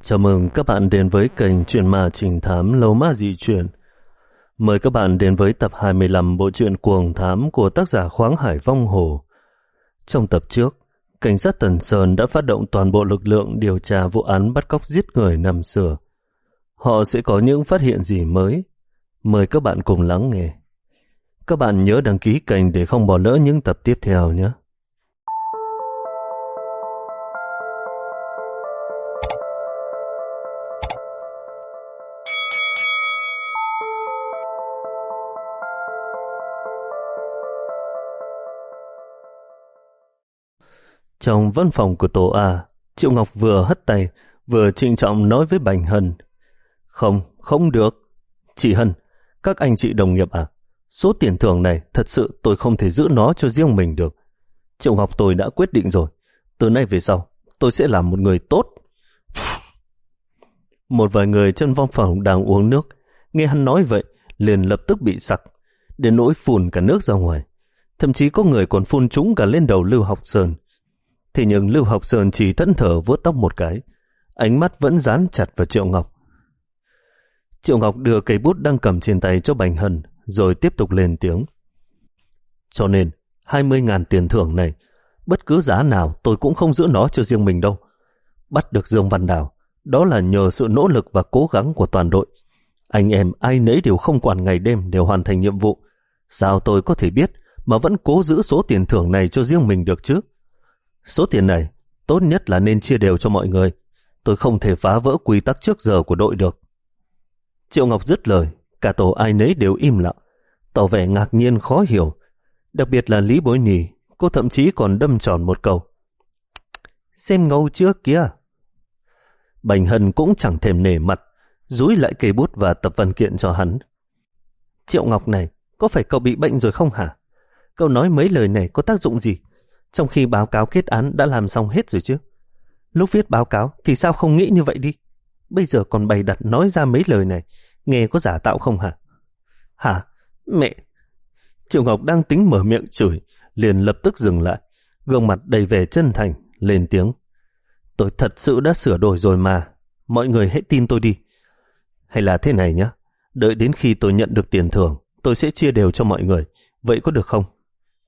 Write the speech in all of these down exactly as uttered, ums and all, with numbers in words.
Chào mừng các bạn đến với kênh Truyện Ma Trinh Thám Lâu Ma Dị Truyện. Mời các bạn đến với tập hai mươi lăm bộ truyện Cuồng Thám của tác giả Khoáng Hải Vong Hồ. Trong tập trước, cảnh sát Tần Sơn đã phát động toàn bộ lực lượng điều tra vụ án bắt cóc giết người năm xưa. Họ sẽ có những phát hiện gì mới? Mời các bạn cùng lắng nghe. Các bạn nhớ đăng ký kênh để không bỏ lỡ những tập tiếp theo nhé. Trong văn phòng của tổ A, Triệu Ngọc vừa hất tay, vừa trịnh trọng nói với Bành Hân. Không, không được. Chị Hân, các anh chị đồng nghiệp à, số tiền thưởng này thật sự tôi không thể giữ nó cho riêng mình được. Triệu Ngọc tôi đã quyết định rồi. Từ nay về sau, tôi sẽ làm một người tốt. Một vài người trong văn phòng đang uống nước, nghe hắn nói vậy, liền lập tức bị sặc, đến nỗi phun cả nước ra ngoài. Thậm chí có người còn phun trúng cả lên đầu Lưu Học Sơn. Thế nhưng Lưu Học Sơn chỉ thẫn thờ vuốt tóc một cái, ánh mắt vẫn dán chặt vào Triệu Ngọc. Triệu Ngọc đưa cây bút đang cầm trên tay cho Bành Hân, rồi tiếp tục lên tiếng. Cho nên, hai mươi ngàn tiền thưởng này, bất cứ giá nào tôi cũng không giữ nó cho riêng mình đâu. Bắt được Dương Văn Đào, đó là nhờ sự nỗ lực và cố gắng của toàn đội. Anh em ai nấy đều không quản ngày đêm đều hoàn thành nhiệm vụ. Sao tôi có thể biết mà vẫn cố giữ số tiền thưởng này cho riêng mình được chứ? Số tiền này, tốt nhất là nên chia đều cho mọi người. Tôi không thể phá vỡ quy tắc trước giờ của đội được. Triệu Ngọc dứt lời, cả tổ ai nấy đều im lặng, tỏ vẻ ngạc nhiên khó hiểu. Đặc biệt là Lý Bối Nhì, cô thậm chí còn đâm tròn một câu. Xem ngâu trước kìa. Bành Hân cũng chẳng thèm nể mặt, dúi lại cây bút và tập văn kiện cho hắn. Triệu Ngọc này, có phải cậu bị bệnh rồi không hả? Cậu nói mấy lời này có tác dụng gì? Trong khi báo cáo kết án đã làm xong hết rồi chứ. Lúc viết báo cáo thì sao không nghĩ như vậy đi? Bây giờ còn bày đặt nói ra mấy lời này, nghe có giả tạo không hả? Hả? Mẹ! Triệu Ngọc đang tính mở miệng chửi, liền lập tức dừng lại, gương mặt đầy vẻ chân thành, lên tiếng. Tôi thật sự đã sửa đổi rồi mà, mọi người hãy tin tôi đi. Hay là thế này nhé, đợi đến khi tôi nhận được tiền thưởng, tôi sẽ chia đều cho mọi người, vậy có được không?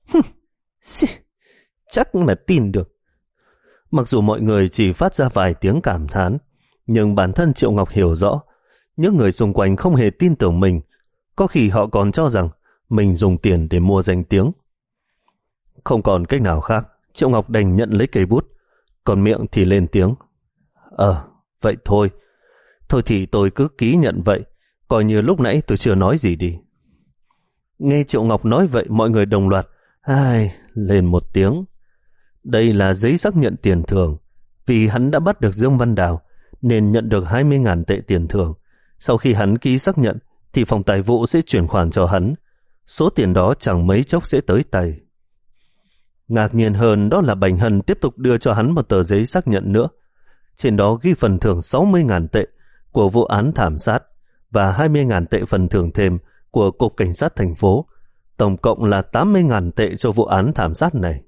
Chắc mà tin được. Mặc dù mọi người chỉ phát ra vài tiếng cảm thán, nhưng bản thân Triệu Ngọc hiểu rõ, những người xung quanh không hề tin tưởng mình, có khi họ còn cho rằng mình dùng tiền để mua danh tiếng. Không còn cách nào khác, Triệu Ngọc đành nhận lấy cây bút, còn miệng thì lên tiếng. Ờ, vậy thôi. Thôi thì tôi cứ ký nhận vậy, coi như lúc nãy tôi chưa nói gì đi. Nghe Triệu Ngọc nói vậy, mọi người đồng loạt ai lên một tiếng. Đây là giấy xác nhận tiền thưởng. Vì hắn đã bắt được Dương Văn Đào nên nhận được hai mươi ngàn tệ tiền thưởng. Sau khi hắn ký xác nhận thì phòng tài vụ sẽ chuyển khoản cho hắn. Số tiền đó chẳng mấy chốc sẽ tới tay. Ngạc nhiên hơn đó là Bành Hân tiếp tục đưa cho hắn một tờ giấy xác nhận nữa. Trên đó ghi phần thưởng sáu mươi ngàn tệ của vụ án thảm sát và hai mươi ngàn tệ phần thưởng thêm của Cục Cảnh sát thành phố. Tổng cộng là tám mươi ngàn tệ cho vụ án thảm sát này.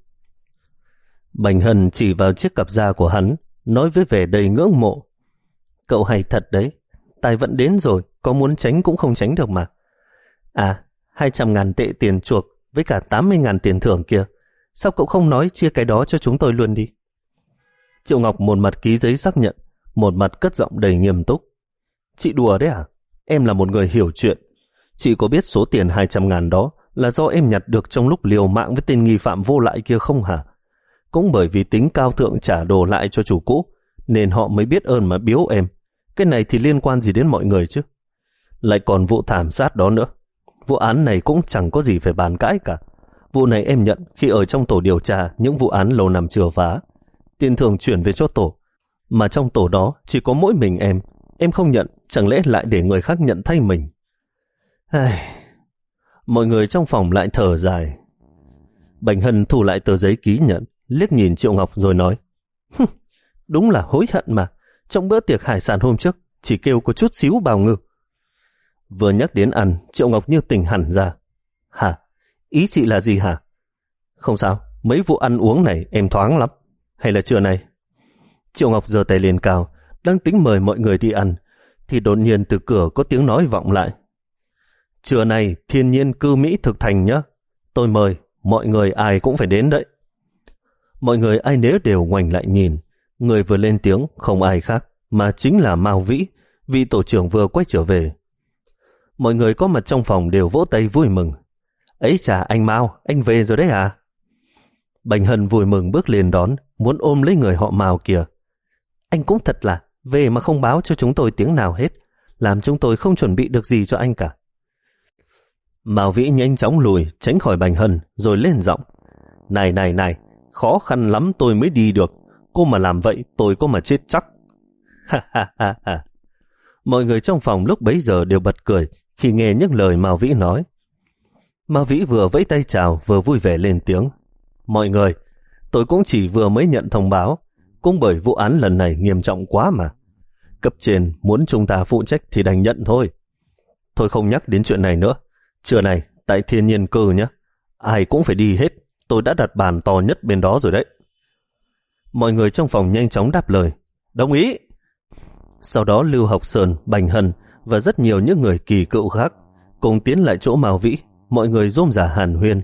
Bành Hân chỉ vào chiếc cặp da của hắn, nói với vẻ đầy ngưỡng mộ. Cậu hay thật đấy, tài vận đến rồi, có muốn tránh cũng không tránh được mà. À, hai trăm ngàn tệ tiền chuộc với cả tám mươi ngàn tiền thưởng kia, sao cậu không nói chia cái đó cho chúng tôi luôn đi? Triệu Ngọc một mặt ký giấy xác nhận, một mặt cất giọng đầy nghiêm túc. Chị đùa đấy à? Em là một người hiểu chuyện. Chị có biết số tiền hai trăm ngàn đó là do em nhặt được trong lúc liều mạng với tên nghi phạm vô lại kia không hả? Cũng bởi vì tính cao thượng trả đồ lại cho chủ cũ, nên họ mới biết ơn mà biếu em. Cái này thì liên quan gì đến mọi người chứ? Lại còn vụ thảm sát đó nữa. Vụ án này cũng chẳng có gì phải bàn cãi cả. Vụ này em nhận khi ở trong tổ điều tra những vụ án lâu năm chưa phá. Tiền thưởng chuyển về cho tổ. Mà trong tổ đó chỉ có mỗi mình em. Em không nhận, chẳng lẽ lại để người khác nhận thay mình? Ai... Mọi người trong phòng lại thở dài. Bành Hân thu lại tờ giấy ký nhận, liếc nhìn Triệu Ngọc rồi nói. Đúng là hối hận mà. Trong bữa tiệc hải sản hôm trước chỉ kêu có chút xíu bào ngư. Vừa nhắc đến ăn, Triệu Ngọc như tỉnh hẳn ra. Hả? Ý chị là gì hả? Không sao, mấy vụ ăn uống này em thoáng lắm. Hay là trưa này? Triệu Ngọc giơ tay lên cao, đang tính mời mọi người đi ăn, thì đột nhiên từ cửa có tiếng nói vọng lại. Trưa nay thiên nhiên cư Mỹ thực thành nhé. Tôi mời, mọi người ai cũng phải đến đấy. Mọi người ai nấy đều ngoảnh lại nhìn. Người vừa lên tiếng không ai khác, mà chính là Mao Vĩ, vị tổ trưởng vừa quay trở về. Mọi người có mặt trong phòng đều vỗ tay vui mừng. Ấy chà anh Mao, anh về rồi đấy à? Bành Hân vui mừng bước lên đón, muốn ôm lấy người họ Mao kìa. Anh cũng thật là, về mà không báo cho chúng tôi tiếng nào hết, làm chúng tôi không chuẩn bị được gì cho anh cả. Mao Vĩ nhanh chóng lùi, tránh khỏi Bành Hân, rồi lên giọng. Này này này, khó khăn lắm tôi mới đi được, cô mà làm vậy tôi có mà chết chắc. Ha ha ha ha. Mọi người trong phòng lúc bấy giờ đều bật cười khi nghe những lời Mao Vĩ nói. Mao Vĩ vừa vẫy tay chào vừa vui vẻ lên tiếng. Mọi người, tôi cũng chỉ vừa mới nhận thông báo, cũng bởi vụ án lần này nghiêm trọng quá mà. Cấp trên muốn chúng ta phụ trách thì đành nhận thôi. Thôi không nhắc đến chuyện này nữa. Trưa này, tại Thiên Nhiên Cư nhé. Ai cũng phải đi hết, tôi đã đặt bàn to nhất bên đó rồi đấy. Mọi người trong phòng nhanh chóng đáp lời. Đồng ý. Sau đó Lưu Học Sơn, Bành Hân và rất nhiều những người kỳ cựu khác cùng tiến lại chỗ Mao Vĩ, mọi người rôm rả hàn huyên.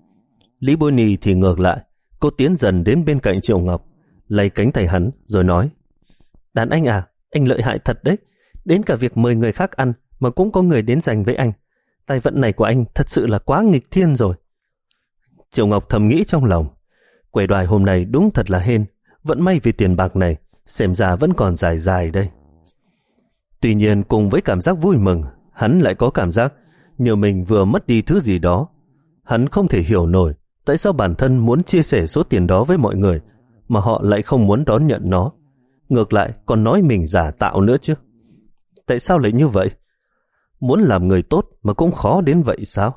Lý Bôi Nì thì ngược lại, cô tiến dần đến bên cạnh Triệu Ngọc, lay cánh tay hắn rồi nói. Đàn anh à, anh lợi hại thật đấy, đến cả việc mời người khác ăn mà cũng có người đến giành với anh. Tài vận này của anh thật sự là quá nghịch thiên rồi. Triệu Ngọc thầm nghĩ trong lòng, quầy đoài hôm nay đúng thật là hên, vẫn may vì tiền bạc này, xem ra vẫn còn dài dài đây. Tuy nhiên cùng với cảm giác vui mừng, hắn lại có cảm giác như mình vừa mất đi thứ gì đó. Hắn không thể hiểu nổi tại sao bản thân muốn chia sẻ số tiền đó với mọi người mà họ lại không muốn đón nhận nó. Ngược lại còn nói mình giả tạo nữa chứ. Tại sao lại như vậy? Muốn làm người tốt mà cũng khó đến vậy sao?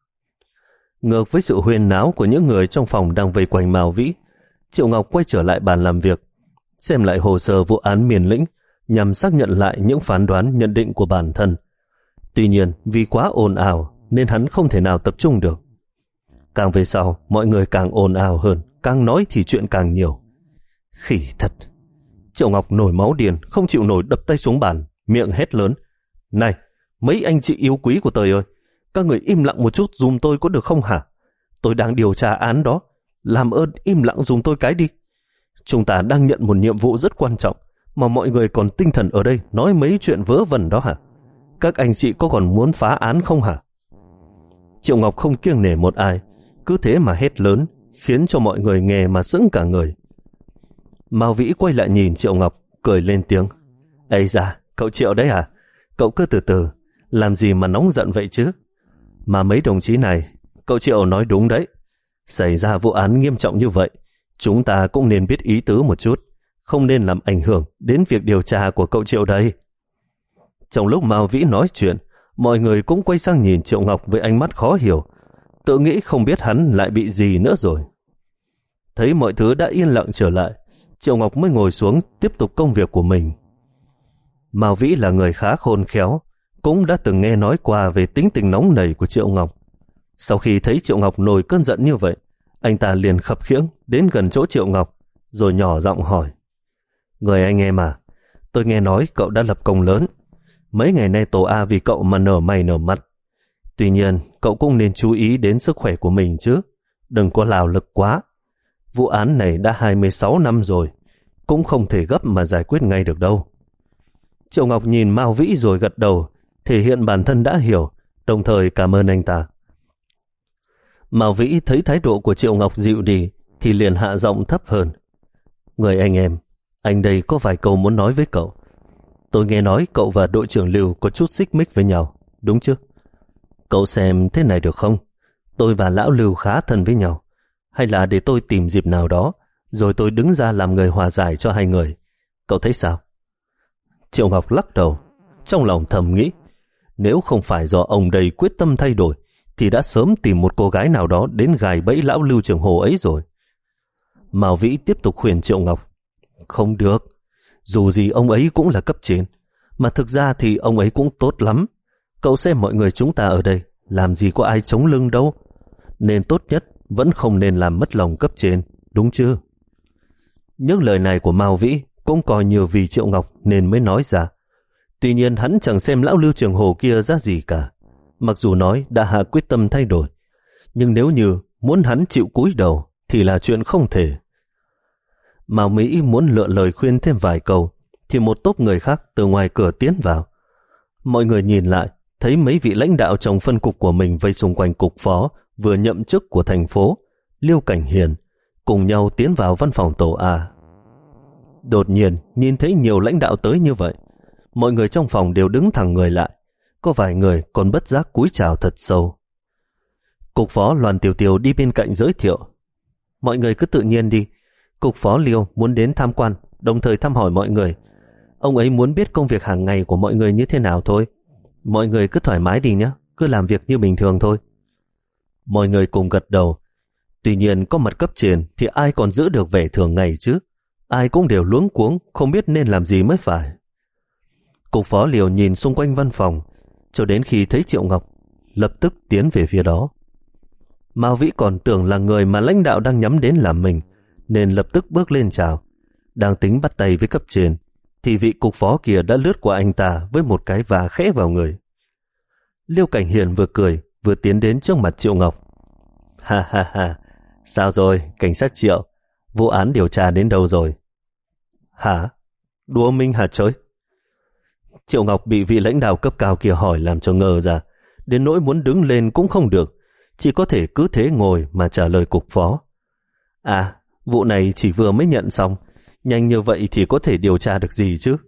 Ngược với sự huyên náo của những người trong phòng đang vây quanh Mao Vĩ, Triệu Ngọc quay trở lại bàn làm việc, xem lại hồ sơ vụ án Miền Lĩnh nhằm xác nhận lại những phán đoán nhận định của bản thân. Tuy nhiên vì quá ồn ào nên hắn không thể nào tập trung được. Càng về sau mọi người càng ồn ào hơn, càng nói thì chuyện càng nhiều. Khỉ thật. Triệu Ngọc nổi máu điên, không chịu nổi đập tay xuống bàn, miệng hét lớn. Này, mấy anh chị yêu quý của tôi ơi, các người im lặng một chút dùm tôi có được không hả? Tôi đang điều tra án đó, làm ơn im lặng dùm tôi cái đi. Chúng ta đang nhận một nhiệm vụ rất quan trọng, mà mọi người còn tinh thần ở đây nói mấy chuyện vớ vẩn đó hả? Các anh chị có còn muốn phá án không hả? Triệu Ngọc không kiêng nể một ai, cứ thế mà hét lớn, khiến cho mọi người nghe mà sững cả người. Mao Vĩ quay lại nhìn Triệu Ngọc, cười lên tiếng. Ây da, cậu Triệu đấy à? Cậu cứ từ từ, làm gì mà nóng giận vậy chứ? Mà mấy đồng chí này, cậu Triệu nói đúng đấy. Xảy ra vụ án nghiêm trọng như vậy, chúng ta cũng nên biết ý tứ một chút, không nên làm ảnh hưởng đến việc điều tra của cậu Triệu đây. Trong lúc Mao Vĩ nói chuyện, mọi người cũng quay sang nhìn Triệu Ngọc với ánh mắt khó hiểu, tự nghĩ không biết hắn lại bị gì nữa rồi. Thấy mọi thứ đã yên lặng trở lại, Triệu Ngọc mới ngồi xuống tiếp tục công việc của mình. Mao Vĩ là người khá khôn khéo, cũng đã từng nghe nói qua về tính tình nóng nảy của Triệu Ngọc. Sau khi thấy Triệu Ngọc nổi cơn giận như vậy, anh ta liền khập khiễng đến gần chỗ Triệu Ngọc, rồi nhỏ giọng hỏi. Người anh em à, tôi nghe nói cậu đã lập công lớn. Mấy ngày nay tổ A vì cậu mà nở mày nở mặt. Tuy nhiên, cậu cũng nên chú ý đến sức khỏe của mình chứ. Đừng có lào lực quá. Vụ án này đã hai mươi sáu năm rồi, cũng không thể gấp mà giải quyết ngay được đâu. Triệu Ngọc nhìn Mao Vĩ rồi gật đầu, thể hiện bản thân đã hiểu, đồng thời cảm ơn anh ta. Mao Vĩ thấy thái độ của Triệu Ngọc dịu đi, thì liền hạ giọng thấp hơn. Người anh em, anh đây có vài câu muốn nói với cậu. Tôi nghe nói cậu và đội trưởng Lưu có chút xích mích với nhau, đúng chứ? Cậu xem thế này được không? Tôi và lão Lưu khá thân với nhau. Hay là để tôi tìm dịp nào đó, rồi tôi đứng ra làm người hòa giải cho hai người. Cậu thấy sao? Triệu Ngọc lắc đầu, trong lòng thầm nghĩ, nếu không phải do ông đây quyết tâm thay đổi, thì đã sớm tìm một cô gái nào đó đến gài bẫy lão Lưu trưởng Hồ ấy rồi. Mao Vĩ tiếp tục khuyên Triệu Ngọc. Không được, dù gì ông ấy cũng là cấp trên, mà thực ra thì ông ấy cũng tốt lắm. Cậu xem mọi người chúng ta ở đây, làm gì có ai chống lưng đâu. Nên tốt nhất vẫn không nên làm mất lòng cấp trên, đúng chưa? Những lời này của Mao Vĩ cũng coi như vì Triệu Ngọc nên mới nói ra. Tuy nhiên hắn chẳng xem lão Lưu Trường Hồ kia ra gì cả. Mặc dù nói đã hạ quyết tâm thay đổi, nhưng nếu như muốn hắn chịu cúi đầu thì là chuyện không thể. Mao Mỹ muốn lựa lời khuyên thêm vài câu thì một tốp người khác từ ngoài cửa tiến vào. Mọi người nhìn lại, thấy mấy vị lãnh đạo trong phân cục của mình vây xung quanh cục phó vừa nhậm chức của thành phố, Liêu Cảnh Hiền, cùng nhau tiến vào văn phòng tổ A. Đột nhiên nhìn thấy nhiều lãnh đạo tới như vậy, mọi người trong phòng đều đứng thẳng người lại, có vài người còn bất giác cúi chào thật sâu. Cục phó Loan Tiểu Tiểu đi bên cạnh giới thiệu: mọi người cứ tự nhiên đi, cục phó Liêu muốn đến tham quan, đồng thời thăm hỏi mọi người. Ông ấy muốn biết công việc hàng ngày của mọi người như thế nào thôi. Mọi người cứ thoải mái đi nhé, cứ làm việc như bình thường thôi. Mọi người cùng gật đầu. Tuy nhiên có mặt cấp trên thì ai còn giữ được vẻ thường ngày chứ. Ai cũng đều luống cuống, không biết nên làm gì mới phải. Cục phó Liêu nhìn xung quanh văn phòng, cho đến khi thấy Triệu Ngọc, lập tức tiến về phía đó. Mao Vĩ còn tưởng là người mà lãnh đạo đang nhắm đến là mình, nên lập tức bước lên chào. Đang tính bắt tay với cấp trên, thì vị cục phó kia đã lướt qua anh ta với một cái vả khẽ vào người. Liêu Cảnh Hiền vừa cười, vừa tiến đến trước mặt Triệu Ngọc. Ha ha ha, sao rồi, cảnh sát Triệu, vụ án điều tra đến đâu rồi? Hả? Đùa mình hả trời? Triệu Ngọc bị vị lãnh đạo cấp cao kia hỏi làm cho ngờ ra, đến nỗi muốn đứng lên cũng không được, chỉ có thể cứ thế ngồi mà trả lời cục phó. À, vụ này chỉ vừa mới nhận xong, nhanh như vậy thì có thể điều tra được gì chứ?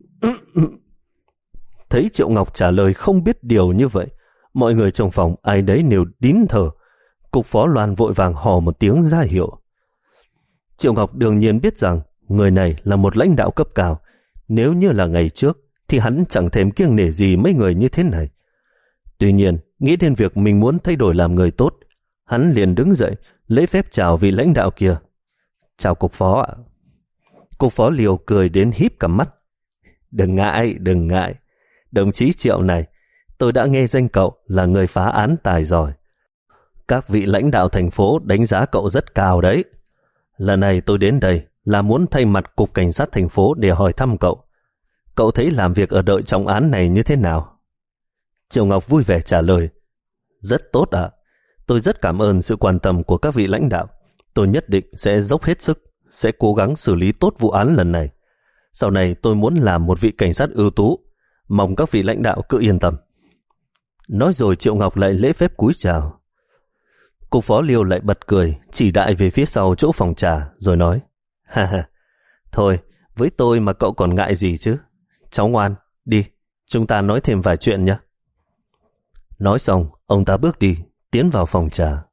Thấy Triệu Ngọc trả lời không biết điều như vậy, mọi người trong phòng ai đấy đều nín thở. Cục phó Loan vội vàng hò một tiếng ra hiệu. Triệu Ngọc đương nhiên biết rằng người này là một lãnh đạo cấp cao. Nếu như là ngày trước thì hắn chẳng thèm kiêng nể gì mấy người như thế này. Tuy nhiên, nghĩ đến việc mình muốn thay đổi làm người tốt, hắn liền đứng dậy, lễ phép chào vị lãnh đạo kia. Chào cục phó ạ. Cục phó Liêu cười đến híp cả mắt. Đừng ngại, đừng ngại. Đồng chí Triệu này, tôi đã nghe danh cậu là người phá án tài giỏi. Các vị lãnh đạo thành phố đánh giá cậu rất cao đấy. Lần này tôi đến đây là muốn thay mặt Cục Cảnh sát thành phố để hỏi thăm cậu. Cậu thấy làm việc ở đội trọng án này như thế nào? Triệu Ngọc vui vẻ trả lời. Rất tốt ạ. Tôi rất cảm ơn sự quan tâm của các vị lãnh đạo. Tôi nhất định sẽ dốc hết sức, sẽ cố gắng xử lý tốt vụ án lần này. Sau này tôi muốn làm một vị cảnh sát ưu tú. Mong các vị lãnh đạo cứ yên tâm. Nói rồi Triệu Ngọc lại lễ phép cúi chào. Cục phó Liêu lại bật cười, chỉ đại về phía sau chỗ phòng trà, rồi nói. Ha ha, thôi, với tôi mà cậu còn ngại gì chứ? Cháu ngoan, đi, chúng ta nói thêm vài chuyện nhé. Nói xong, ông ta bước đi, tiến vào phòng trà.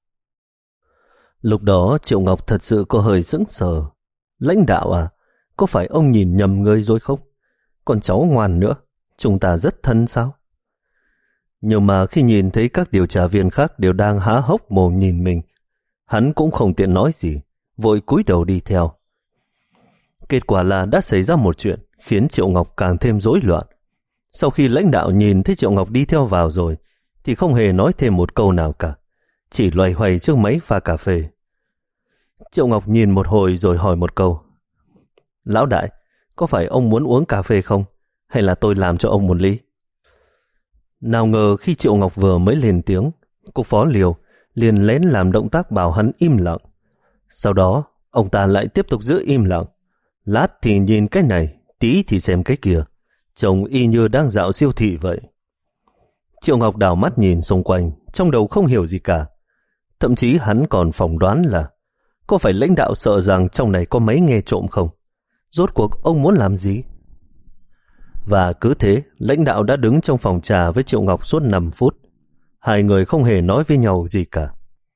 Lúc đó Triệu Ngọc thật sự có hơi sững sờ. Lãnh đạo à, có phải ông nhìn nhầm người rồi không? Còn cháu ngoan nữa, chúng ta rất thân sao? Nhưng mà khi nhìn thấy các điều tra viên khác đều đang há hốc mồm nhìn mình, hắn cũng không tiện nói gì, vội cúi đầu đi theo. Kết quả là đã xảy ra một chuyện khiến Triệu Ngọc càng thêm rối loạn. Sau khi lãnh đạo nhìn thấy Triệu Ngọc đi theo vào rồi, thì không hề nói thêm một câu nào cả, chỉ loay hoay trước máy pha cà phê. Triệu Ngọc nhìn một hồi rồi hỏi một câu. Lão đại, có phải ông muốn uống cà phê không? Hay là tôi làm cho ông một ly? Nào ngờ khi Triệu Ngọc vừa mới lên tiếng, cục phó Liêu liền lén làm động tác bảo hắn im lặng. Sau đó, ông ta lại tiếp tục giữ im lặng. Lát thì nhìn cái này, tí thì xem cái kia. Trông y như đang dạo siêu thị vậy. Triệu Ngọc đảo mắt nhìn xung quanh, trong đầu không hiểu gì cả. Thậm chí hắn còn phỏng đoán là có phải lãnh đạo sợ rằng trong này có máy nghe trộm không? Rốt cuộc ông muốn làm gì? Và cứ thế, lãnh đạo đã đứng trong phòng trà với Triệu Ngọc suốt năm phút. Hai người không hề nói với nhau gì cả.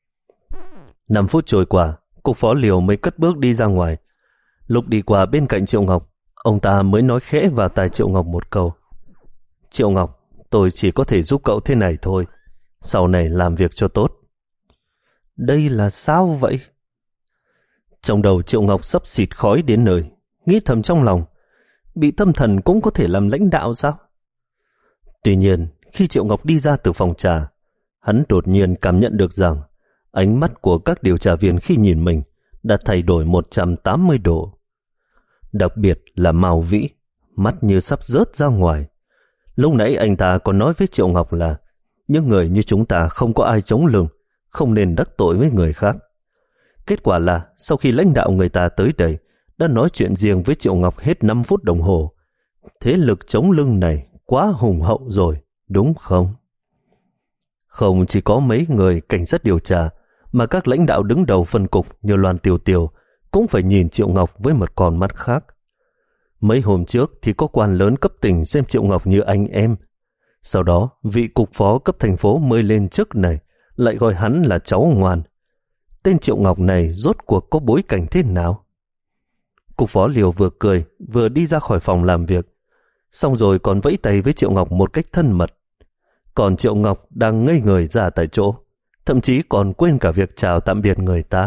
năm phút trôi qua, cục phó Liêu mới cất bước đi ra ngoài. Lúc đi qua bên cạnh Triệu Ngọc, ông ta mới nói khẽ vào tai Triệu Ngọc một câu. Triệu Ngọc, tôi chỉ có thể giúp cậu thế này thôi. Sau này làm việc cho tốt. Đây là sao vậy? Trong đầu Triệu Ngọc sắp xịt khói đến nơi, nghĩ thầm trong lòng. Bị tâm thần cũng có thể làm lãnh đạo sao? Tuy nhiên, khi Triệu Ngọc đi ra từ phòng trà, hắn đột nhiên cảm nhận được rằng ánh mắt của các điều tra viên khi nhìn mình đã thay đổi một trăm tám mươi độ. đặc biệt là Mao Vĩ, mắt như sắp rớt ra ngoài. Lúc nãy anh ta còn nói với Triệu Ngọc là những người như chúng ta không có ai chống lưng, không nên đắc tội với người khác. Kết quả là sau khi lãnh đạo người ta tới đây, đã nói chuyện riêng với Triệu Ngọc hết năm phút đồng hồ. Thế lực chống lưng này quá hùng hậu rồi, đúng không? Không chỉ có mấy người cảnh sát điều tra, mà các lãnh đạo đứng đầu phân cục như Loan Tiêu Tiêu cũng phải nhìn Triệu Ngọc với một con mắt khác. Mấy hôm trước thì có quan lớn cấp tỉnh xem Triệu Ngọc như anh em. Sau đó, vị cục phó cấp thành phố mới lên chức này lại gọi hắn là cháu ngoan. Tên Triệu Ngọc này rốt cuộc có bối cảnh thế nào? Cục phó Liều vừa cười, vừa đi ra khỏi phòng làm việc, xong rồi còn vẫy tay với Triệu Ngọc một cách thân mật. Còn Triệu Ngọc đang ngây người ra tại chỗ, thậm chí còn quên cả việc chào tạm biệt người ta.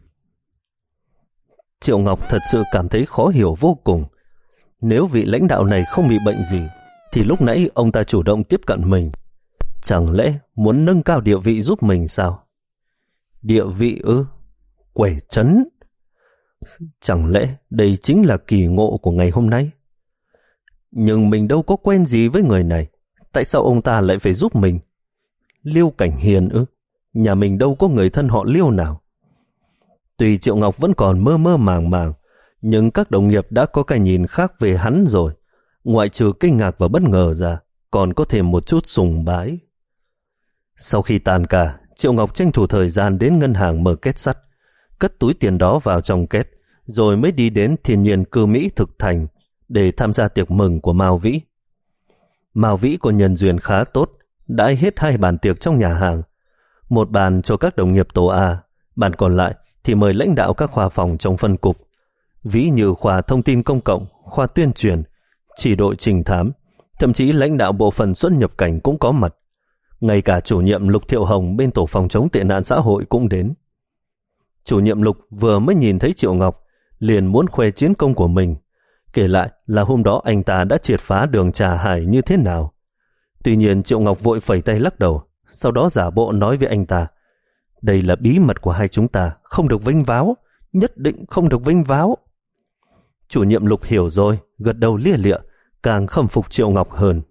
Triệu Ngọc thật sự cảm thấy khó hiểu vô cùng. Nếu vị lãnh đạo này không bị bệnh gì, thì lúc nãy ông ta chủ động tiếp cận mình. Chẳng lẽ muốn nâng cao địa vị giúp mình sao? Địa vị ư? Quẻ trấn? Chẳng lẽ đây chính là kỳ ngộ của ngày hôm nay? Nhưng mình đâu có quen gì với người này, tại sao ông ta lại phải giúp mình? Liêu Cảnh Hiền ư? Nhà mình đâu có người thân họ Liêu nào. Tuy Triệu Ngọc vẫn còn mơ mơ màng màng, nhưng các đồng nghiệp đã có cái nhìn khác về hắn rồi. Ngoại trừ kinh ngạc và bất ngờ ra, còn có thêm một chút sùng bái. Sau khi tàn cả, Triệu Ngọc tranh thủ thời gian đến ngân hàng mở kết sắt, cất túi tiền đó vào trong kết, rồi mới đi đến Thiên Nhiên Cư Mỹ Thực Thành để tham gia tiệc mừng của Mao Vĩ. Mao Vĩ có nhân duyên khá tốt, đãi hết hai bàn tiệc trong nhà hàng. Một bàn cho các đồng nghiệp tổ A, bàn còn lại thì mời lãnh đạo các khoa phòng trong phân cục, ví như khoa thông tin công cộng, khoa tuyên truyền, chỉ đội trình thám, thậm chí lãnh đạo bộ phận xuất nhập cảnh cũng có mặt. Ngay cả chủ nhiệm Lục Thiệu Hồng bên tổ phòng chống tệ nạn xã hội cũng đến. Chủ nhiệm Lục vừa mới nhìn thấy Triệu Ngọc, liền muốn khoe chiến công của mình, kể lại là hôm đó anh ta đã triệt phá đường Trà Hải như thế nào. Tuy nhiên Triệu Ngọc vội phẩy tay lắc đầu, sau đó giả bộ nói với anh ta, đây là bí mật của hai chúng ta, không được vênh váo, nhất định không được vênh váo. Chủ nhiệm Lục hiểu rồi, gật đầu lia lịa, càng khâm phục Triệu Ngọc hơn.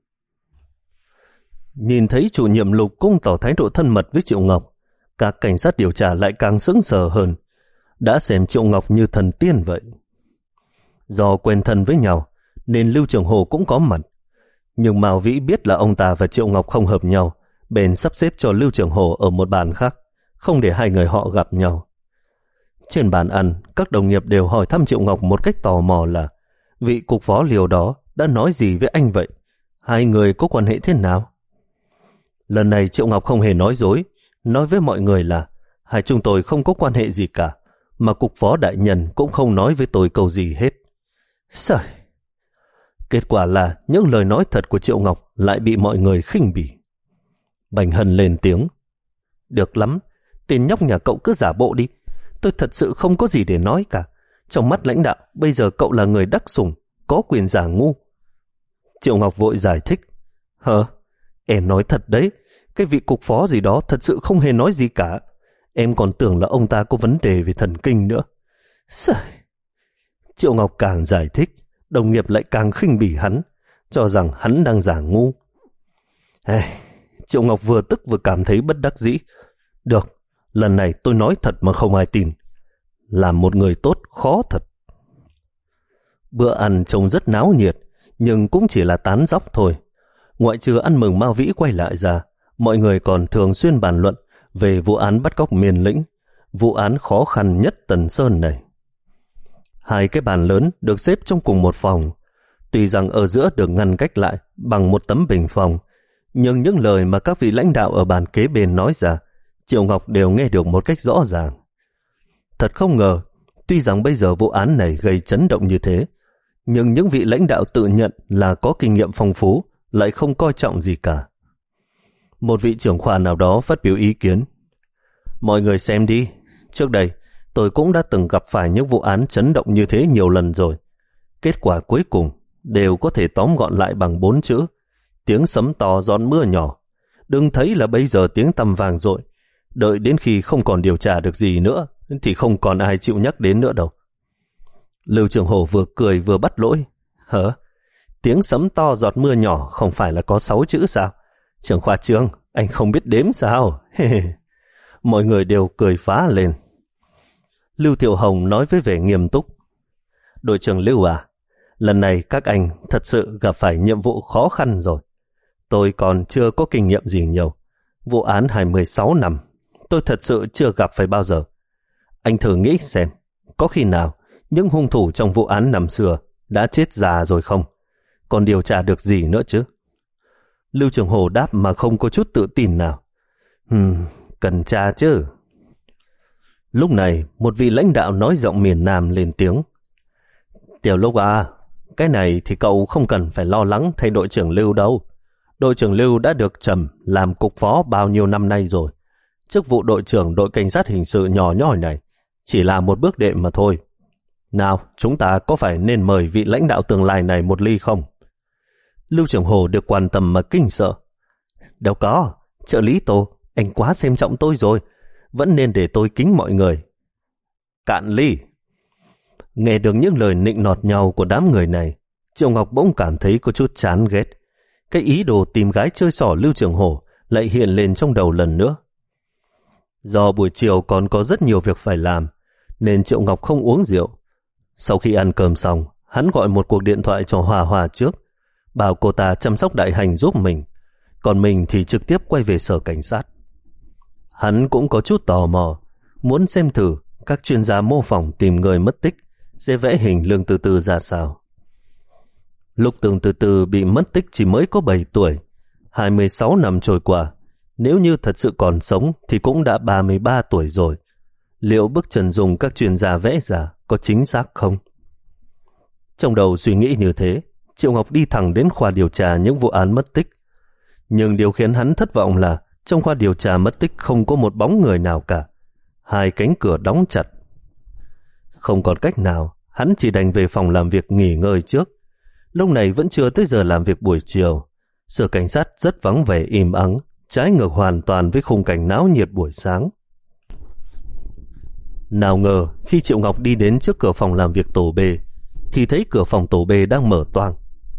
Nhìn thấy chủ nhiệm Lục cũng tỏ thái độ thân mật với Triệu Ngọc, các cảnh sát điều tra lại càng sững sờ hơn, đã xem Triệu Ngọc như thần tiên vậy. Do quen thân với nhau, nên Lưu Trường Hồ cũng có mặt. Nhưng Mao Vĩ biết là ông ta và Triệu Ngọc không hợp nhau, bèn sắp xếp cho Lưu Trường Hồ ở một bàn khác, không để hai người họ gặp nhau. Trên bàn ăn, các đồng nghiệp đều hỏi thăm Triệu Ngọc một cách tò mò là vị cục phó Liều đó đã nói gì với anh vậy? Hai người có quan hệ thế nào? Lần này Triệu Ngọc không hề nói dối, nói với mọi người là hai chúng tôi không có quan hệ gì cả, mà cục phó đại nhân cũng không nói với tôi câu gì hết. Sợi! Kết quả là những lời nói thật của Triệu Ngọc lại bị mọi người khinh bỉ. Bành Hân lên tiếng. Được lắm, tên nhóc nhà cậu cứ giả bộ đi. Tôi thật sự không có gì để nói cả. Trong mắt lãnh đạo, bây giờ cậu là người đắc sủng, có quyền giả ngu. Triệu Ngọc vội giải thích. Hờ, em nói thật đấy, cái vị cục phó gì đó thật sự không hề nói gì cả. Em còn tưởng là ông ta có vấn đề về thần kinh nữa. Sợi! Triệu Ngọc càng giải thích, đồng nghiệp lại càng khinh bỉ hắn, cho rằng hắn đang giả ngu. Hey, Triệu Ngọc vừa tức vừa cảm thấy bất đắc dĩ. Được, lần này tôi nói thật mà không ai tin. Làm một người tốt khó thật. Bữa ăn trông rất náo nhiệt, nhưng cũng chỉ là tán dóc thôi. Ngoại trừ ăn mừng Mao Vĩ quay lại ra, mọi người còn thường xuyên bàn luận về vụ án bắt cóc Miền Lĩnh, vụ án khó khăn nhất Tần Sơn này. Hai cái bàn lớn được xếp trong cùng một phòng. Tuy rằng ở giữa được ngăn cách lại bằng một tấm bình phong, nhưng những lời mà các vị lãnh đạo ở bàn kế bên nói ra, Triệu Ngọc đều nghe được một cách rõ ràng. Thật không ngờ, tuy rằng bây giờ vụ án này gây chấn động như thế, nhưng những vị lãnh đạo tự nhận là có kinh nghiệm phong phú lại không coi trọng gì cả. Một vị trưởng khoa nào đó phát biểu ý kiến. Mọi người xem đi, trước đây tôi cũng đã từng gặp phải những vụ án chấn động như thế nhiều lần rồi. Kết quả cuối cùng đều có thể tóm gọn lại bằng bốn chữ: tiếng sấm to gió mưa nhỏ. Đừng thấy là bây giờ tiếng tăm vàng dội, đợi đến khi không còn điều tra được gì nữa thì không còn ai chịu nhắc đến nữa đâu. Lưu Trường Hổ vừa cười vừa bắt lỗi. Hả? Tiếng sấm to giọt mưa nhỏ không phải là có sáu chữ sao? Trưởng khoa trương, anh không biết đếm sao? Mọi người đều cười phá lên. Lưu Thiệu Hồng nói với vẻ nghiêm túc. Đội trưởng Lưu à, lần này các anh thật sự gặp phải nhiệm vụ khó khăn rồi. Tôi còn chưa có kinh nghiệm gì nhiều. Vụ án hai mươi sáu năm, tôi thật sự chưa gặp phải bao giờ. Anh thử nghĩ xem, có khi nào những hung thủ trong vụ án năm xưa đã chết già rồi không? Còn điều tra được gì nữa chứ? Lưu Trường Hồ đáp mà không có chút tự tin nào. Hừm, cần tra chứ. Lúc này, một vị lãnh đạo nói giọng miền Nam lên tiếng. Tiểu Lúc à, cái này thì cậu không cần phải lo lắng thay đội trưởng Lưu đâu. Đội trưởng Lưu đã được trầm làm cục phó bao nhiêu năm nay rồi. Chức vụ đội trưởng đội cảnh sát hình sự nhỏ nhoi này chỉ là một bước đệm mà thôi. Nào, chúng ta có phải nên mời vị lãnh đạo tương lai này một ly không? Lưu Trường Hồ được quan tâm mà kinh sợ. Đâu có, trợ lý Tô, anh quá xem trọng tôi rồi. Vẫn nên để tôi kính mọi người. Cạn ly. Nghe được những lời nịnh nọt nhau của đám người này, Triệu Ngọc bỗng cảm thấy có chút chán ghét. Cái ý đồ tìm gái chơi xỏ Lưu Trường Hồ lại hiện lên trong đầu lần nữa. Do buổi chiều còn có rất nhiều việc phải làm, nên Triệu Ngọc không uống rượu. Sau khi ăn cơm xong, hắn gọi một cuộc điện thoại cho Hòa Hòa trước, bảo cô ta chăm sóc đại hành giúp mình, còn mình thì trực tiếp quay về sở cảnh sát. Hắn cũng có chút tò mò, muốn xem thử các chuyên gia mô phỏng tìm người mất tích sẽ vẽ hình Lương Từ Từ ra sao. Lúc Lương Từ Từ bị mất tích chỉ mới có bảy tuổi, hai mươi sáu năm trôi qua, nếu như thật sự còn sống thì cũng đã ba mươi ba tuổi rồi. Liệu bức chân dung các chuyên gia vẽ ra có chính xác không? Trong đầu suy nghĩ như thế, Triệu Ngọc đi thẳng đến khoa điều tra những vụ án mất tích. Nhưng điều khiến hắn thất vọng là trong khoa điều tra mất tích không có một bóng người nào cả. Hai cánh cửa đóng chặt. Không còn cách nào, hắn chỉ đành về phòng làm việc nghỉ ngơi trước. Lúc này vẫn chưa tới giờ làm việc buổi chiều. Sở cảnh sát rất vắng vẻ im ắng, trái ngược hoàn toàn với khung cảnh náo nhiệt buổi sáng. Nào ngờ khi Triệu Ngọc đi đến trước cửa phòng làm việc tổ B thì thấy cửa phòng tổ B đang mở toang.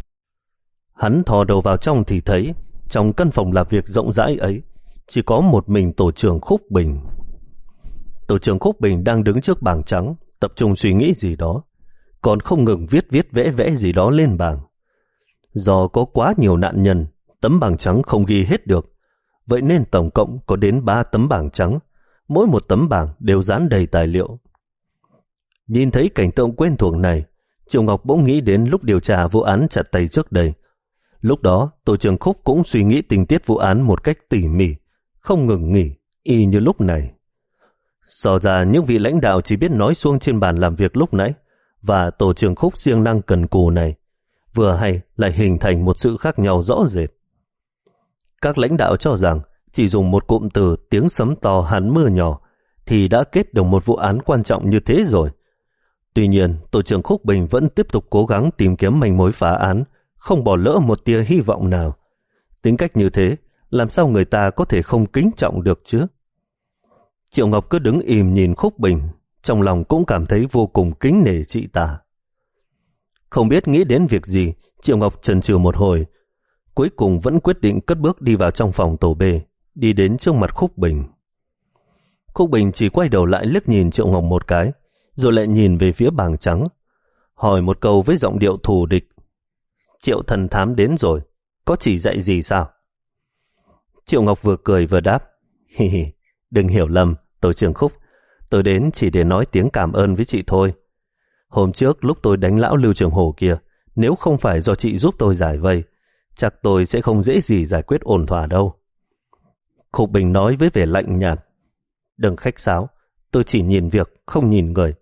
Hắn thò đầu vào trong thì thấy trong căn phòng làm việc rộng rãi ấy chỉ có một mình tổ trưởng Khúc Bình. Tổ trưởng Khúc Bình đang đứng trước bảng trắng tập trung suy nghĩ gì đó, còn không ngừng viết viết vẽ vẽ gì đó lên bảng. Do có quá nhiều nạn nhân, tấm bảng trắng không ghi hết được, vậy nên tổng cộng có đến ba tấm bảng trắng, mỗi một tấm bảng đều dán đầy tài liệu. Nhìn thấy cảnh tượng quen thuộc này, Triệu Ngọc bỗng nghĩ đến lúc điều tra vụ án chặt tay trước đây. Lúc đó, tổ trưởng Khúc cũng suy nghĩ tình tiết vụ án một cách tỉ mỉ, không ngừng nghỉ, y như lúc này. So ra những vị lãnh đạo chỉ biết nói suông trên bàn làm việc lúc nãy, và tổ trưởng Khúc siêng năng cần cù này, vừa hay lại hình thành một sự khác nhau rõ rệt. Các lãnh đạo cho rằng chỉ dùng một cụm từ tiếng sấm to hắn mưa nhỏ thì đã kết được một vụ án quan trọng như thế rồi. Tuy nhiên, tổ trưởng Khúc Bình vẫn tiếp tục cố gắng tìm kiếm manh mối phá án, không bỏ lỡ một tia hy vọng nào. Tính cách như thế, làm sao người ta có thể không kính trọng được chứ? Triệu Ngọc cứ đứng im nhìn Khúc Bình, trong lòng cũng cảm thấy vô cùng kính nể chị ta. Không biết nghĩ đến việc gì, Triệu Ngọc chần chừ một hồi, cuối cùng vẫn quyết định cất bước đi vào trong phòng tổ B, đi đến trước mặt Khúc Bình. Khúc Bình chỉ quay đầu lại liếc nhìn Triệu Ngọc một cái, rồi lại nhìn về phía bảng trắng, hỏi một câu với giọng điệu thù địch. Triệu thần thám đến rồi, có chỉ dạy gì sao? Triệu Ngọc vừa cười vừa đáp. Hi hi, đừng hiểu lầm, tổ trưởng Khúc, tôi đến chỉ để nói tiếng cảm ơn với chị thôi. Hôm trước lúc tôi đánh lão Lưu Trường Hồ kia, nếu không phải do chị giúp tôi giải vây, chắc tôi sẽ không dễ gì giải quyết ổn thỏa đâu. Khúc Bình nói với vẻ lạnh nhạt. Đừng khách sáo, tôi chỉ nhìn việc, không nhìn người.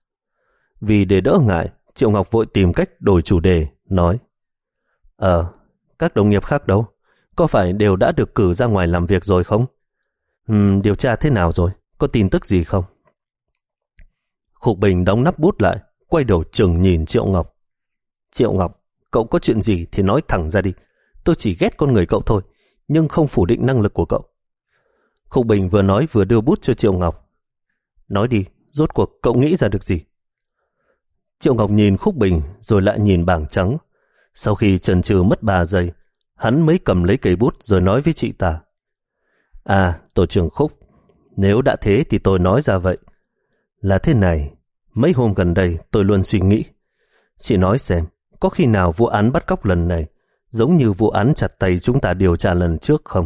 Vì để đỡ ngại, Triệu Ngọc vội tìm cách đổi chủ đề, nói. Ờ, các đồng nghiệp khác đâu? Có phải đều đã được cử ra ngoài làm việc rồi không? Ừm, điều tra thế nào rồi? Có tin tức gì không? Khúc Bình đóng nắp bút lại, quay đầu chừng nhìn Triệu Ngọc. Triệu Ngọc, cậu có chuyện gì thì nói thẳng ra đi. Tôi chỉ ghét con người cậu thôi, nhưng không phủ định năng lực của cậu. Khúc Bình vừa nói vừa đưa bút cho Triệu Ngọc. Nói đi, rốt cuộc cậu nghĩ ra được gì? Triệu Ngọc nhìn Khúc Bình rồi lại nhìn bảng trắng. Sau khi chần chừ mất ba giây, hắn mới cầm lấy cây bút rồi nói với chị ta. À, tổ trưởng Khúc, nếu đã thế thì tôi nói ra vậy. Là thế này, mấy hôm gần đây tôi luôn suy nghĩ. Chị nói xem, có khi nào vụ án bắt cóc lần này giống như vụ án chặt tay chúng ta điều tra lần trước không?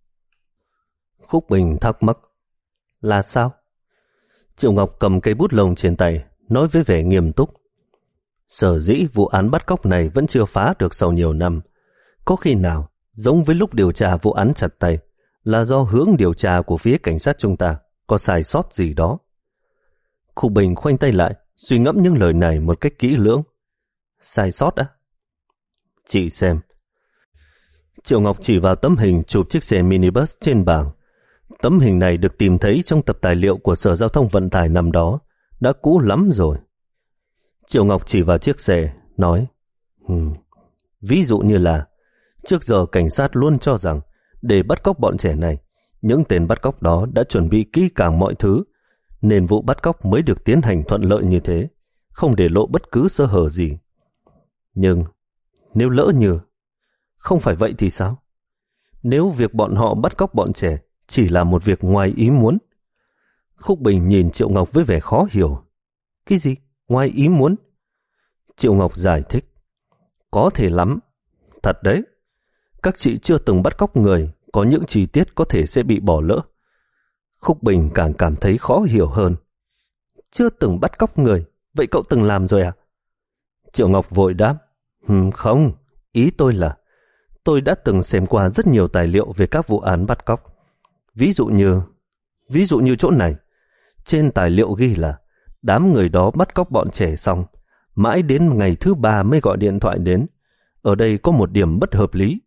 Khúc Bình thắc mắc. Là sao? Triệu Ngọc cầm cây bút lông trên tay, nói với vẻ nghiêm túc. Sở dĩ vụ án bắt cóc này vẫn chưa phá được sau nhiều năm. Có khi nào, giống với lúc điều tra vụ án chặt tay, là do hướng điều tra của phía cảnh sát chúng ta có sai sót gì đó? Khúc Bình khoanh tay lại, suy ngẫm những lời này một cách kỹ lưỡng. Sai sót á? Chị xem. Triệu Ngọc chỉ vào tấm hình chụp chiếc xe minibus trên bảng. Tấm hình này được tìm thấy trong tập tài liệu của Sở Giao thông Vận tải năm đó, đã cũ lắm rồi. Triệu Ngọc chỉ vào chiếc xe, nói, hmm, ví dụ như là, trước giờ cảnh sát luôn cho rằng, để bắt cóc bọn trẻ này, những tên bắt cóc đó đã chuẩn bị kỹ càng mọi thứ, nên vụ bắt cóc mới được tiến hành thuận lợi như thế, không để lộ bất cứ sơ hở gì. Nhưng, nếu lỡ như, không phải vậy thì sao? Nếu việc bọn họ bắt cóc bọn trẻ chỉ là một việc ngoài ý muốn? Khúc Bình nhìn Triệu Ngọc với vẻ khó hiểu. Cái gì? Ngoài ý muốn? Triệu Ngọc giải thích. Có thể lắm. Thật đấy. Các chị chưa từng bắt cóc người, có những chi tiết có thể sẽ bị bỏ lỡ. Khúc Bình càng cảm thấy khó hiểu hơn. Chưa từng bắt cóc người, vậy cậu từng làm rồi à? Triệu Ngọc vội đáp. Hừm, không, ý tôi là tôi đã từng xem qua rất nhiều tài liệu về các vụ án bắt cóc. Ví dụ như, ví dụ như chỗ này, trên tài liệu ghi là đám người đó bắt cóc bọn trẻ xong, mãi đến ngày thứ ba mới gọi điện thoại đến. Ở đây có một điểm bất hợp lý.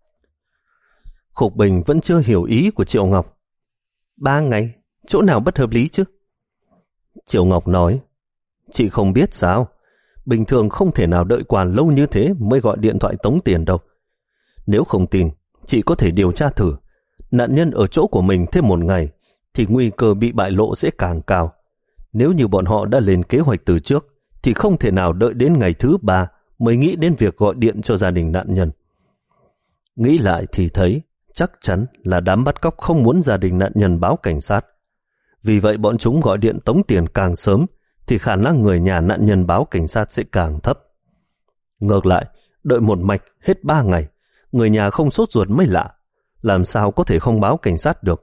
Khúc Bình vẫn chưa hiểu ý của Triệu Ngọc. Ba ngày? Chỗ nào bất hợp lý chứ? Triệu Ngọc nói, chị không biết sao? Bình thường không thể nào đợi qua lâu như thế mới gọi điện thoại tống tiền đâu. Nếu không tin, chị có thể điều tra thử. Nạn nhân ở chỗ của mình thêm một ngày, thì nguy cơ bị bại lộ sẽ càng cao. Nếu như bọn họ đã lên kế hoạch từ trước, thì không thể nào đợi đến ngày thứ ba mới nghĩ đến việc gọi điện cho gia đình nạn nhân. Nghĩ lại thì thấy, chắc chắn là đám bắt cóc không muốn gia đình nạn nhân báo cảnh sát. Vì vậy bọn chúng gọi điện tống tiền càng sớm, thì khả năng người nhà nạn nhân báo cảnh sát sẽ càng thấp. Ngược lại, đợi một mạch hết ba ngày, người nhà không sốt ruột mới lạ. Làm sao có thể không báo cảnh sát được?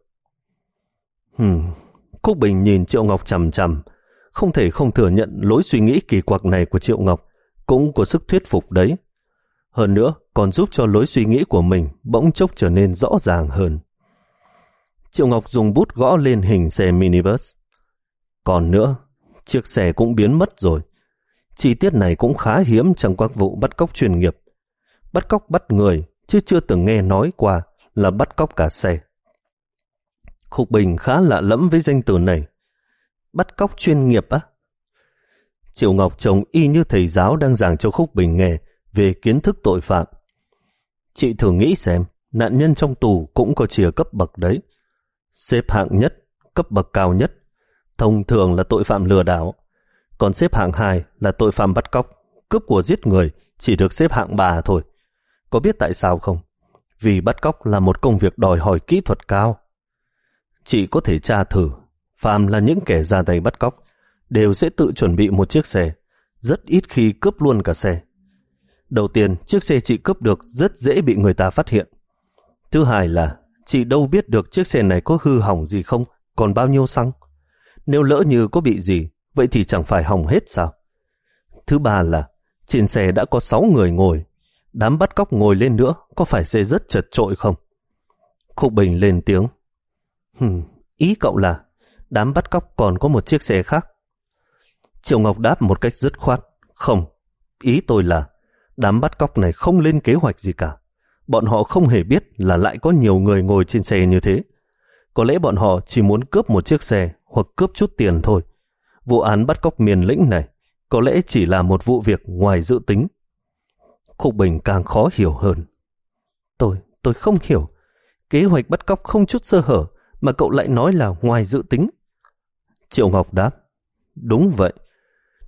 Hmm. Khúc Bình nhìn Triệu Ngọc chằm chằm, không thể không thừa nhận lối suy nghĩ kỳ quặc này của Triệu Ngọc cũng có sức thuyết phục đấy. Hơn nữa, còn giúp cho lối suy nghĩ của mình bỗng chốc trở nên rõ ràng hơn. Triệu Ngọc dùng bút gõ lên hình xe minibus. Còn nữa, chiếc xe cũng biến mất rồi. Chi tiết này cũng khá hiếm trong các vụ bắt cóc chuyên nghiệp. Bắt cóc bắt người, chứ chưa từng nghe nói qua là bắt cóc cả xe. Khúc Bình khá lạ lẫm với danh từ này. Bắt cóc chuyên nghiệp á? Triệu Ngọc trông y như thầy giáo đang giảng cho Khúc Bình nghe về kiến thức tội phạm. Chị thử nghĩ xem, nạn nhân trong tù cũng có chia cấp bậc đấy. Xếp hạng nhất, cấp bậc cao nhất, thông thường là tội phạm lừa đảo. Còn xếp hạng hai là tội phạm bắt cóc, cướp của giết người chỉ được xếp hạng ba thôi. Có biết tại sao không? Vì bắt cóc là một công việc đòi hỏi kỹ thuật cao. Chị có thể tra thử, phàm là những kẻ ra tay bắt cóc đều sẽ tự chuẩn bị một chiếc xe, rất ít khi cướp luôn cả xe. Đầu tiên, chiếc xe chị cướp được rất dễ bị người ta phát hiện. Thứ hai là chị đâu biết được chiếc xe này có hư hỏng gì không, còn bao nhiêu xăng. Nếu lỡ như có bị gì, vậy thì chẳng phải hỏng hết sao? Thứ ba là trên xe đã có sáu người ngồi, đám bắt cóc ngồi lên nữa có phải xe rất chật chội không? Khúc Bình lên tiếng. Hừm, ý cậu là đám bắt cóc còn có một chiếc xe khác? Triệu Ngọc đáp một cách dứt khoát. Không, ý tôi là đám bắt cóc này không lên kế hoạch gì cả. Bọn họ không hề biết là lại có nhiều người ngồi trên xe như thế. Có lẽ bọn họ chỉ muốn cướp một chiếc xe hoặc cướp chút tiền thôi. Vụ án bắt cóc miền lĩnh này có lẽ chỉ là một vụ việc ngoài dự tính. Khúc Bình càng khó hiểu hơn. Tôi, tôi không hiểu. Kế hoạch bắt cóc không chút sơ hở mà cậu lại nói là ngoài dự tính. Triệu Ngọc đáp. Đúng vậy.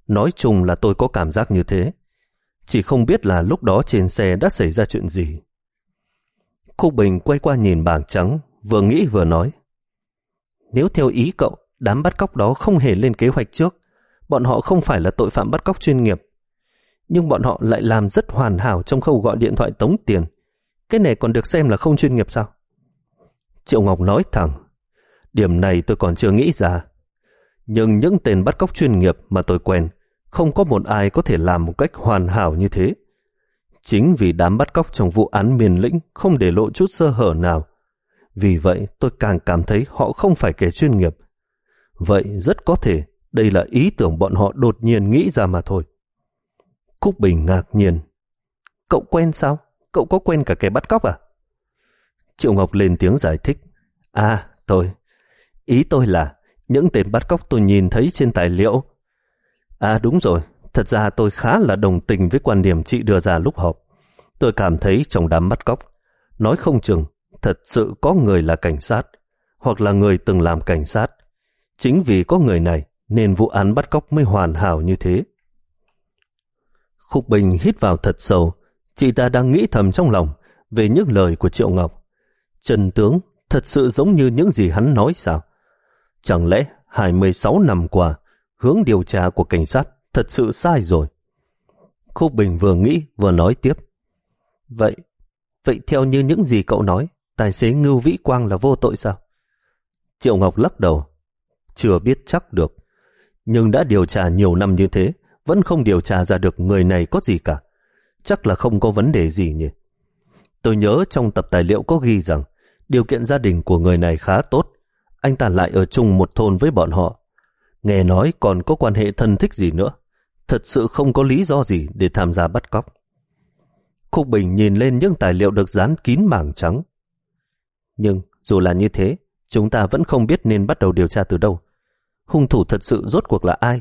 Nói chung là tôi có cảm giác như thế. Chỉ không biết là lúc đó trên xe đã xảy ra chuyện gì. Khúc Bình quay qua nhìn bảng trắng, vừa nghĩ vừa nói. Nếu theo ý cậu, đám bắt cóc đó không hề lên kế hoạch trước. Bọn họ không phải là tội phạm bắt cóc chuyên nghiệp. Nhưng bọn họ lại làm rất hoàn hảo trong khâu gọi điện thoại tống tiền. Cái này còn được xem là không chuyên nghiệp sao? Triệu Ngọc nói thẳng. Điểm này tôi còn chưa nghĩ ra. Nhưng những tên bắt cóc chuyên nghiệp mà tôi quen, không có một ai có thể làm một cách hoàn hảo như thế. Chính vì đám bắt cóc trong vụ án Miền Lĩnh không để lộ chút sơ hở nào. Vì vậy tôi càng cảm thấy họ không phải kẻ chuyên nghiệp. Vậy rất có thể đây là ý tưởng bọn họ đột nhiên nghĩ ra mà thôi. Khúc Bình ngạc nhiên. Cậu quen sao? Cậu có quen cả kẻ bắt cóc à? Triệu Ngọc lên tiếng giải thích. À, tôi. Ý tôi là những tên bắt cóc tôi nhìn thấy trên tài liệu. À đúng rồi, thật ra tôi khá là đồng tình với quan điểm chị đưa ra lúc họp. Tôi cảm thấy trong đám bắt cóc, nói không chừng, thật sự có người là cảnh sát, hoặc là người từng làm cảnh sát. Chính vì có người này, nên vụ án bắt cóc mới hoàn hảo như thế. Khúc Bình hít vào thật sâu, chị ta đang nghĩ thầm trong lòng về những lời của Triệu Ngọc. Trần tướng thật sự giống như những gì hắn nói sao? Chẳng lẽ hai mươi sáu năm qua, hướng điều tra của cảnh sát thật sự sai rồi? Khúc Bình vừa nghĩ vừa nói tiếp. Vậy, vậy theo như những gì cậu nói, tài xế Ngưu Vĩ Quang là vô tội sao? Triệu Ngọc lắc đầu. Chưa biết chắc được. Nhưng đã điều tra nhiều năm như thế, vẫn không điều tra ra được người này có gì cả. Chắc là không có vấn đề gì nhỉ? Tôi nhớ trong tập tài liệu có ghi rằng điều kiện gia đình của người này khá tốt. Anh ta lại ở chung một thôn với bọn họ. Nghe nói còn có quan hệ thân thích gì nữa. Thật sự không có lý do gì để tham gia bắt cóc. Khúc Bình nhìn lên những tài liệu được dán kín mảng trắng. Nhưng dù là như thế, chúng ta vẫn không biết nên bắt đầu điều tra từ đâu. Hung thủ thật sự rốt cuộc là ai?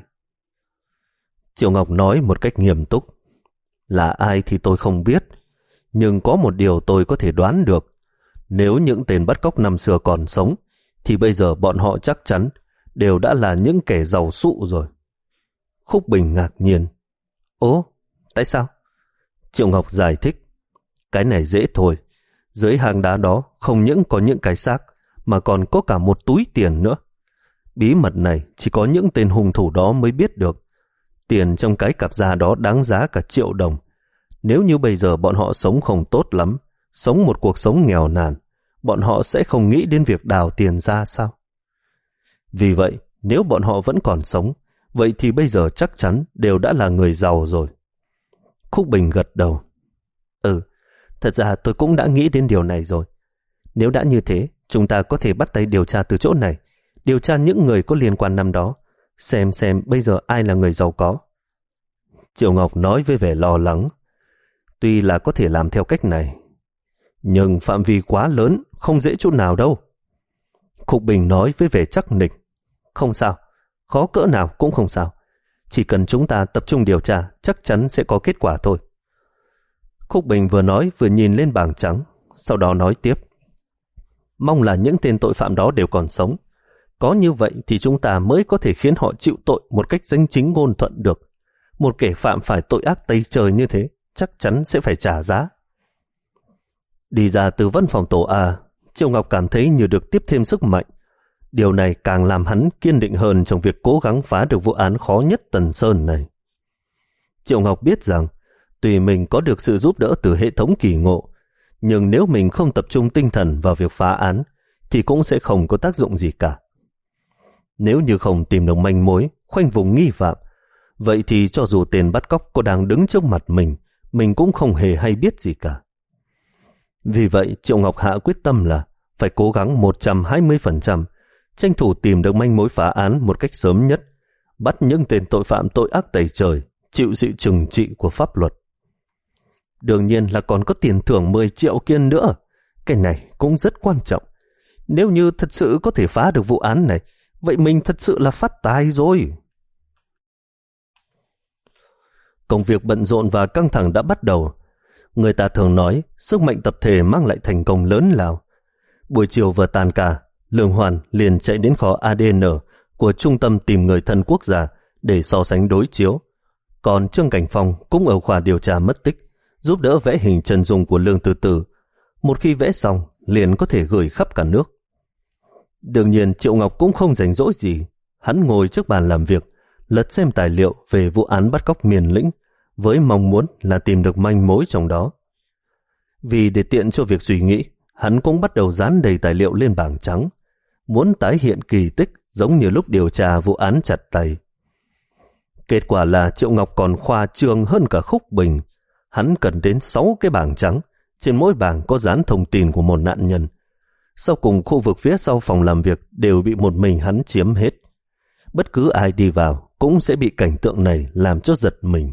Triệu Ngọc nói một cách nghiêm túc. Là ai thì tôi không biết. Nhưng có một điều tôi có thể đoán được. Nếu những tên bắt cóc năm xưa còn sống, thì bây giờ bọn họ chắc chắn đều đã là những kẻ giàu sụ rồi. Khúc Bình ngạc nhiên. Ố, tại sao? Triệu Ngọc giải thích. Cái này dễ thôi. Dưới hang đá đó không những có những cái xác, mà còn có cả một túi tiền nữa. Bí mật này chỉ có những tên hung thủ đó mới biết được. Tiền trong cái cặp da đó đáng giá cả triệu đồng. Nếu như bây giờ bọn họ sống không tốt lắm, sống một cuộc sống nghèo nàn, bọn họ sẽ không nghĩ đến việc đào tiền ra sao? Vì vậy, nếu bọn họ vẫn còn sống, vậy thì bây giờ chắc chắn đều đã là người giàu rồi. Khúc Bình gật đầu. Ừ, thật ra tôi cũng đã nghĩ đến điều này rồi. Nếu đã như thế, chúng ta có thể bắt tay điều tra từ chỗ này, điều tra những người có liên quan năm đó, xem xem bây giờ ai là người giàu có. Triệu Ngọc nói với vẻ lo lắng. Tuy là có thể làm theo cách này, nhưng phạm vi quá lớn, không dễ chút nào đâu. Khúc Bình nói với vẻ chắc nịch. Không sao, khó cỡ nào cũng không sao. Chỉ cần chúng ta tập trung điều tra, chắc chắn sẽ có kết quả thôi. Khúc Bình vừa nói vừa nhìn lên bảng trắng, sau đó nói tiếp. Mong là những tên tội phạm đó đều còn sống. Có như vậy thì chúng ta mới có thể khiến họ chịu tội một cách danh chính ngôn thuận được. Một kẻ phạm phải tội ác tày trời như thế, chắc chắn sẽ phải trả giá. Đi ra từ văn phòng tổ A, Triệu Ngọc cảm thấy như được tiếp thêm sức mạnh. Điều này càng làm hắn kiên định hơn trong việc cố gắng phá được vụ án khó nhất Tần Sơn này. Triệu Ngọc biết rằng, tuy mình có được sự giúp đỡ từ hệ thống kỳ ngộ, nhưng nếu mình không tập trung tinh thần vào việc phá án, thì cũng sẽ không có tác dụng gì cả. Nếu như không tìm được manh mối, khoanh vùng nghi phạm, vậy thì cho dù tên bắt cóc có đang đứng trước mặt mình, mình cũng không hề hay biết gì cả. Vì vậy, Triệu Ngọc hạ quyết tâm là phải cố gắng một trăm hai mươi phần trăm, tranh thủ tìm được manh mối phá án một cách sớm nhất, bắt những tên tội phạm tội ác tày trời, chịu sự trừng trị của pháp luật. Đương nhiên là còn có tiền thưởng mười triệu kiên nữa. Cái này cũng rất quan trọng. Nếu như thật sự có thể phá được vụ án này, vậy mình thật sự là phát tài rồi. Công việc bận rộn và căng thẳng đã bắt đầu. Người ta thường nói sức mạnh tập thể mang lại thành công lớn lao. Buổi chiều vừa tan ca, Lương Hoàn liền chạy đến kho a đê en của Trung tâm Tìm Người Thân Quốc gia để so sánh đối chiếu. Còn Trương Cảnh Phong cũng ở khoa điều tra mất tích, giúp đỡ vẽ hình chân dung của Lương Từ Từ. Một khi vẽ xong, liền có thể gửi khắp cả nước. Đương nhiên Triệu Ngọc cũng không rảnh rỗi gì. Hắn ngồi trước bàn làm việc, lật xem tài liệu về vụ án bắt cóc Miền Lĩnh, với mong muốn là tìm được manh mối trong đó. Vì để tiện cho việc suy nghĩ, hắn cũng bắt đầu dán đầy tài liệu lên bảng trắng, muốn tái hiện kỳ tích giống như lúc điều tra vụ án chặt tay. Kết quả là Triệu Ngọc còn khoa trương hơn cả Khúc Bình. Hắn cần đến sáu cái bảng trắng, trên mỗi bảng có dán thông tin của một nạn nhân. Sau cùng khu vực phía sau phòng làm việc đều bị một mình hắn chiếm hết. Bất cứ ai đi vào cũng sẽ bị cảnh tượng này làm cho giật mình.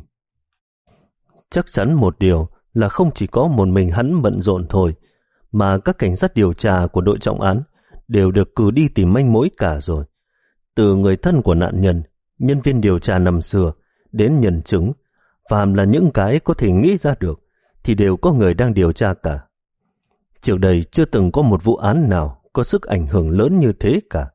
Chắc chắn một điều là không chỉ có một mình hắn bận rộn thôi, mà các cảnh sát điều tra của đội trọng án đều được cử đi tìm manh mối cả rồi. Từ người thân của nạn nhân, nhân viên điều tra năm xưa, đến nhân chứng, phàm là những cái có thể nghĩ ra được, thì đều có người đang điều tra cả. Trước đây chưa từng có một vụ án nào có sức ảnh hưởng lớn như thế cả.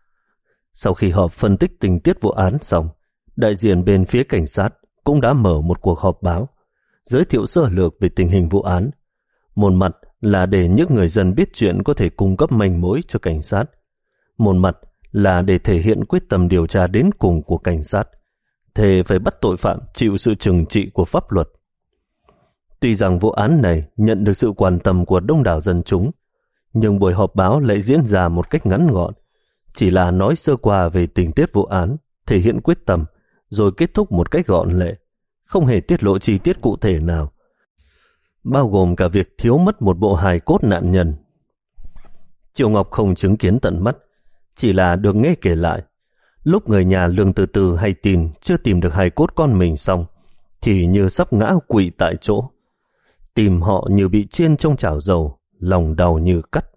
Sau khi họp phân tích tình tiết vụ án xong, đại diện bên phía cảnh sát cũng đã mở một cuộc họp báo, giới thiệu sơ lược về tình hình vụ án. Một mặt là để những người dân biết chuyện có thể cung cấp manh mối cho cảnh sát. Một mặt là để thể hiện quyết tâm điều tra đến cùng của cảnh sát, thề phải bắt tội phạm chịu sự trừng trị của pháp luật. Tuy rằng vụ án này nhận được sự quan tâm của đông đảo dân chúng, nhưng buổi họp báo lại diễn ra một cách ngắn gọn, chỉ là nói sơ qua về tình tiết vụ án, thể hiện quyết tâm, rồi kết thúc một cách gọn lệ, không hề tiết lộ chi tiết cụ thể nào, bao gồm cả việc thiếu mất một bộ hài cốt nạn nhân. Triệu Ngọc không chứng kiến tận mắt, chỉ là được nghe kể lại. Lúc người nhà Lương Từ Từ hay tin chưa tìm được hài cốt con mình xong, thì như sắp ngã quỵ tại chỗ. Tìm họ như bị chiên trong chảo dầu, lòng đau như cắt.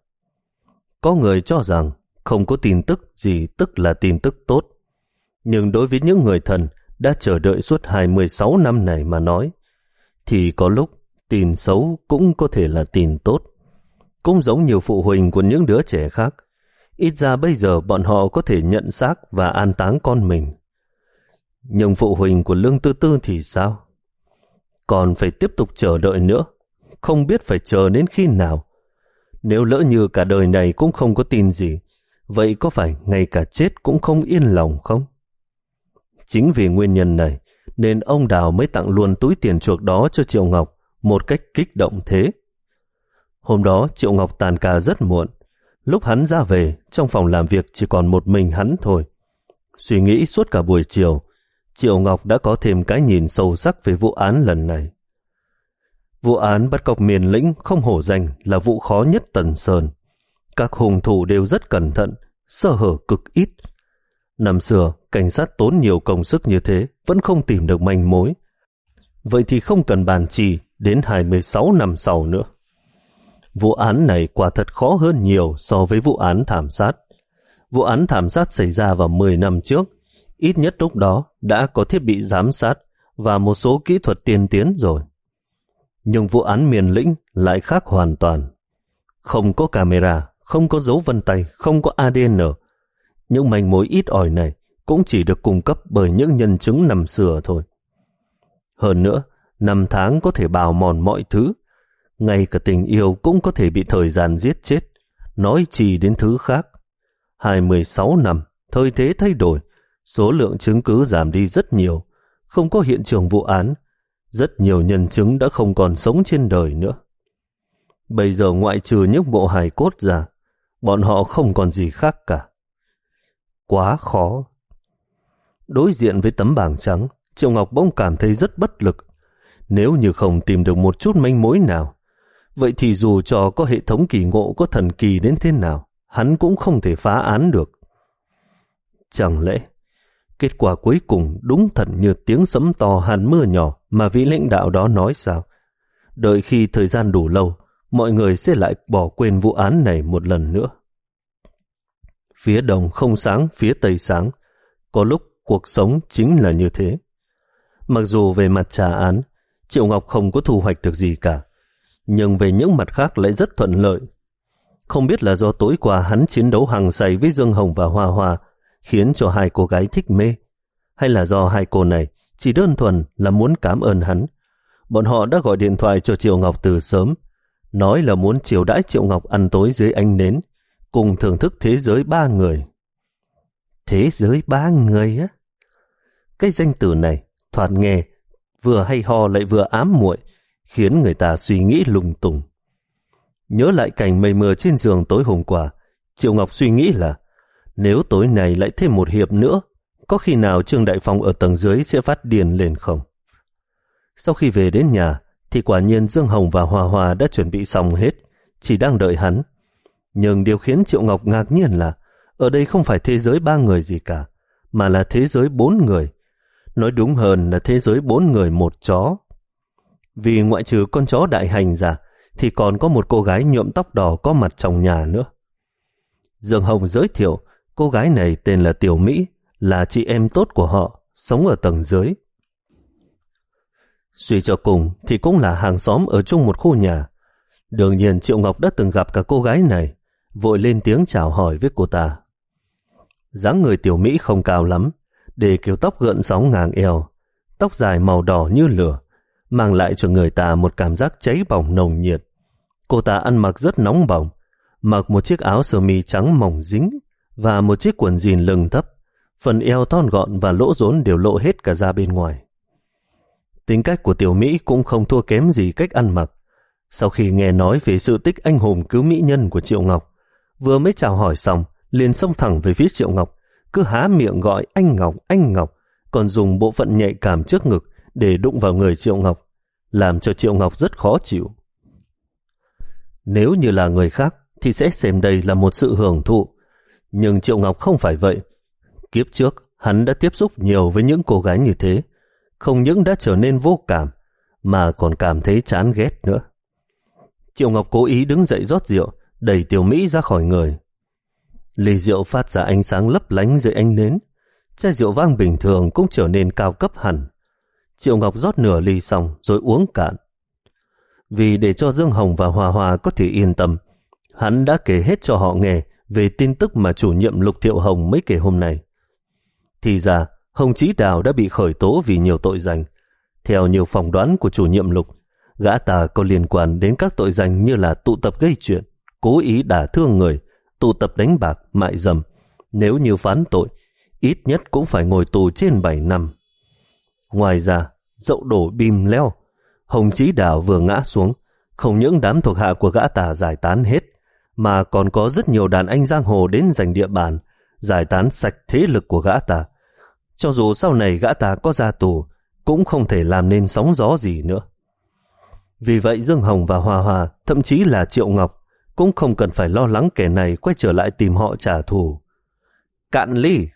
Có người cho rằng không có tin tức gì tức là tin tức tốt. Nhưng đối với những người thân đã chờ đợi suốt hai mươi sáu năm này mà nói, thì có lúc tin xấu cũng có thể là tin tốt. Cũng giống như phụ huynh của những đứa trẻ khác, ít ra bây giờ bọn họ có thể nhận xác và an táng con mình. Nhưng phụ huynh của Lương Tư Tư thì sao? Còn phải tiếp tục chờ đợi nữa, không biết phải chờ đến khi nào. Nếu lỡ như cả đời này cũng không có tin gì, vậy có phải ngay cả chết cũng không yên lòng không? Chính vì nguyên nhân này nên ông Đào mới tặng luôn túi tiền chuộc đó cho Triệu Ngọc một cách kích động thế. Hôm đó Triệu Ngọc tàn ca rất muộn. Lúc hắn ra về, trong phòng làm việc chỉ còn một mình hắn thôi. Suy nghĩ suốt cả buổi chiều, Triệu Ngọc đã có thêm cái nhìn sâu sắc về vụ án lần này. Vụ án bắt cóc Miền Lĩnh không hổ danh là vụ khó nhất Tần Sơn. Các hung thủ đều rất cẩn thận, sơ hở cực ít. Năm xưa, cảnh sát tốn nhiều công sức như thế vẫn không tìm được manh mối. Vậy thì không cần bàn chi đến hai mươi sáu năm sau nữa. Vụ án này quả thật khó hơn nhiều so với vụ án thảm sát. Vụ án thảm sát xảy ra vào mười năm trước, ít nhất lúc đó đã có thiết bị giám sát và một số kỹ thuật tiên tiến rồi. Nhưng vụ án Miền Lĩnh lại khác hoàn toàn. Không có camera, không có dấu vân tay, không có a đê en. Những manh mối ít ỏi này cũng chỉ được cung cấp bởi những nhân chứng năm xưa thôi. Hơn nữa, năm tháng có thể bào mòn mọi thứ. Ngay cả tình yêu cũng có thể bị thời gian giết chết, nói chi đến thứ khác. hai mươi sáu năm, thời thế thay đổi, số lượng chứng cứ giảm đi rất nhiều, không có hiện trường vụ án, rất nhiều nhân chứng đã không còn sống trên đời nữa. Bây giờ ngoại trừ những bộ hài cốt ra, bọn họ không còn gì khác cả. Quá khó. Đối diện với tấm bảng trắng, Triệu Ngọc bỗng cảm thấy rất bất lực. Nếu như không tìm được một chút manh mối nào, vậy thì dù cho có hệ thống kỳ ngộ có thần kỳ đến thế nào, hắn cũng không thể phá án được. Chẳng lẽ kết quả cuối cùng đúng thật như tiếng sấm to hàn mưa nhỏ mà vị lãnh đạo đó nói sao? Đợi khi thời gian đủ lâu, mọi người sẽ lại bỏ quên vụ án này một lần nữa. Phía đông không sáng, phía tây sáng. Có lúc cuộc sống chính là như thế. Mặc dù về mặt trả án, Triệu Ngọc không có thu hoạch được gì cả, nhưng về những mặt khác lại rất thuận lợi. Không biết là do tối qua hắn chiến đấu hăng say với Dương Hồng và Hoa Hoa, khiến cho hai cô gái thích mê, hay là do hai cô này chỉ đơn thuần là muốn cảm ơn hắn. Bọn họ đã gọi điện thoại cho Triệu Ngọc từ sớm, nói là muốn chiều đãi Triệu Ngọc ăn tối dưới ánh nến, cùng thưởng thức thế giới ba người. Thế giới ba người á? Cái danh từ này thoạt nghe vừa hay ho lại vừa ám muội, khiến người ta suy nghĩ lung tung. Nhớ lại cảnh mây mưa trên giường tối hôm qua, Triệu Ngọc suy nghĩ là nếu tối nay lại thêm một hiệp nữa, có khi nào Trương Đại Phong ở tầng dưới sẽ phát điên lên không? Sau khi về đến nhà, thì quả nhiên Dương Hồng và Hòa Hòa đã chuẩn bị xong hết, chỉ đang đợi hắn. Nhưng điều khiến Triệu Ngọc ngạc nhiên là ở đây không phải thế giới ba người gì cả, mà là thế giới bốn người. Nói đúng hơn là thế giới bốn người một chó. Vì ngoại trừ con chó đại hành ra, thì còn có một cô gái nhuộm tóc đỏ có mặt trong nhà nữa. Dương Hồng giới thiệu, cô gái này tên là Tiểu Mỹ, là chị em tốt của họ, sống ở tầng dưới. Suy cho cùng thì cũng là hàng xóm ở chung một khu nhà. Đương nhiên Triệu Ngọc đã từng gặp cả cô gái này, vội lên tiếng chào hỏi với cô ta. Dáng người Tiểu Mỹ không cao lắm, để kiểu tóc gợn sóng ngang eo, tóc dài màu đỏ như lửa, mang lại cho người ta một cảm giác cháy bỏng nồng nhiệt. Cô ta ăn mặc rất nóng bỏng, mặc một chiếc áo sơ mi trắng mỏng dính và một chiếc quần jean lưng thấp, phần eo thon gọn và lỗ rốn đều lộ hết cả ra bên ngoài. Tính cách của Tiểu Mỹ cũng không thua kém gì cách ăn mặc. Sau khi nghe nói về sự tích anh hùng cứu mỹ nhân của Triệu Ngọc, vừa mới chào hỏi xong, liền xông thẳng về phía Triệu Ngọc, cứ há miệng gọi anh Ngọc, anh Ngọc, còn dùng bộ phận nhạy cảm trước ngực để đụng vào người Triệu Ngọc, làm cho Triệu Ngọc rất khó chịu. Nếu như là người khác thì sẽ xem đây là một sự hưởng thụ, nhưng Triệu Ngọc không phải vậy. Kiếp trước, hắn đã tiếp xúc nhiều với những cô gái như thế, không những đã trở nên vô cảm, mà còn cảm thấy chán ghét nữa. Triệu Ngọc cố ý đứng dậy rót rượu, đẩy Tiểu Mỹ ra khỏi người. Ly rượu phát ra ánh sáng lấp lánh dưới ánh nến, chai rượu vang bình thường cũng trở nên cao cấp hẳn. Triệu Ngọc rót nửa ly xong rồi uống cạn. Vì để cho Dương Hồng và Hòa Hòa có thể yên tâm, hắn đã kể hết cho họ nghe về tin tức mà chủ nhiệm Lục Thiệu Hồng mới kể hôm nay. Thì ra, Hồng Chí Đào đã bị khởi tố vì nhiều tội danh. Theo nhiều phỏng đoán của chủ nhiệm Lục, gã ta có liên quan đến các tội danh như là tụ tập gây chuyện, cố ý đả thương người, tụ tập đánh bạc, mại dâm. Nếu như phán tội, ít nhất cũng phải ngồi tù trên bảy năm. Ngoài ra, dậu đổ bìm leo, Hồng Chí Đào vừa ngã xuống, không những đám thuộc hạ của gã ta giải tán hết, mà còn có rất nhiều đàn anh giang hồ đến giành địa bàn, giải tán sạch thế lực của gã ta. Cho dù sau này gã ta có ra tù, cũng không thể làm nên sóng gió gì nữa. Vì vậy Dương Hồng và Hòa Hòa, thậm chí là Triệu Ngọc, cũng không cần phải lo lắng kẻ này quay trở lại tìm họ trả thù. Cạn ly!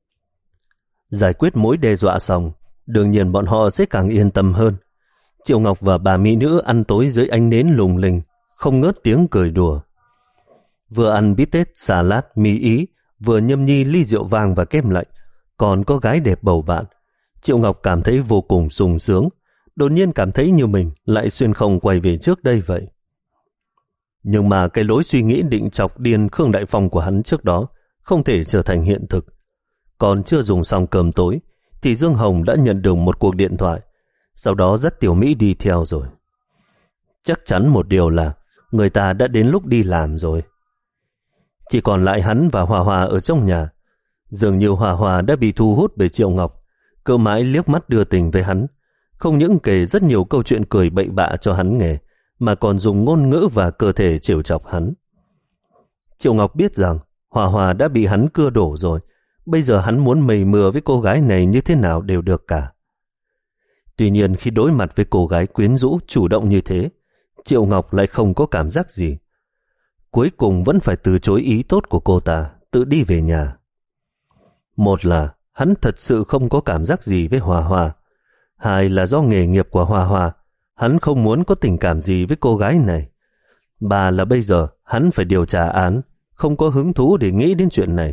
Giải quyết mối đe dọa xong, đương nhiên bọn họ sẽ càng yên tâm hơn. Triệu Ngọc và bà mỹ nữ ăn tối dưới ánh nến lùng linh, không ngớt tiếng cười đùa. Vừa ăn bít tết, salad, mì ý, vừa nhâm nhi ly rượu vang và kem lạnh, còn có gái đẹp bầu bạn. Triệu Ngọc cảm thấy vô cùng sung sướng, đột nhiên cảm thấy như mình lại xuyên không quay về trước đây vậy. Nhưng mà cái lối suy nghĩ định chọc điên Khương Đại Phong của hắn trước đó không thể trở thành hiện thực. Còn chưa dùng xong cơm tối, thì Dương Hồng đã nhận được một cuộc điện thoại, sau đó dắt Tiểu Mỹ đi theo rồi. Chắc chắn một điều là người ta đã đến lúc đi làm rồi. Chỉ còn lại hắn và Hòa Hòa ở trong nhà. Dường như Hòa Hòa đã bị thu hút bởi Triệu Ngọc, cứ mãi liếc mắt đưa tình với hắn, không những kể rất nhiều câu chuyện cười bậy bạ cho hắn nghe, mà còn dùng ngôn ngữ và cơ thể trêu chọc hắn. Triệu Ngọc biết rằng Hòa Hòa đã bị hắn cưa đổ rồi, bây giờ hắn muốn mây mưa với cô gái này như thế nào đều được cả. Tuy nhiên khi đối mặt với cô gái quyến rũ chủ động như thế, Triệu Ngọc lại không có cảm giác gì. Cuối cùng vẫn phải từ chối ý tốt của cô ta, tự đi về nhà. Một là hắn thật sự không có cảm giác gì với Hòa Hòa. Hai là do nghề nghiệp của Hòa Hòa, hắn không muốn có tình cảm gì với cô gái này. Ba là bây giờ hắn phải điều tra án, không có hứng thú để nghĩ đến chuyện này.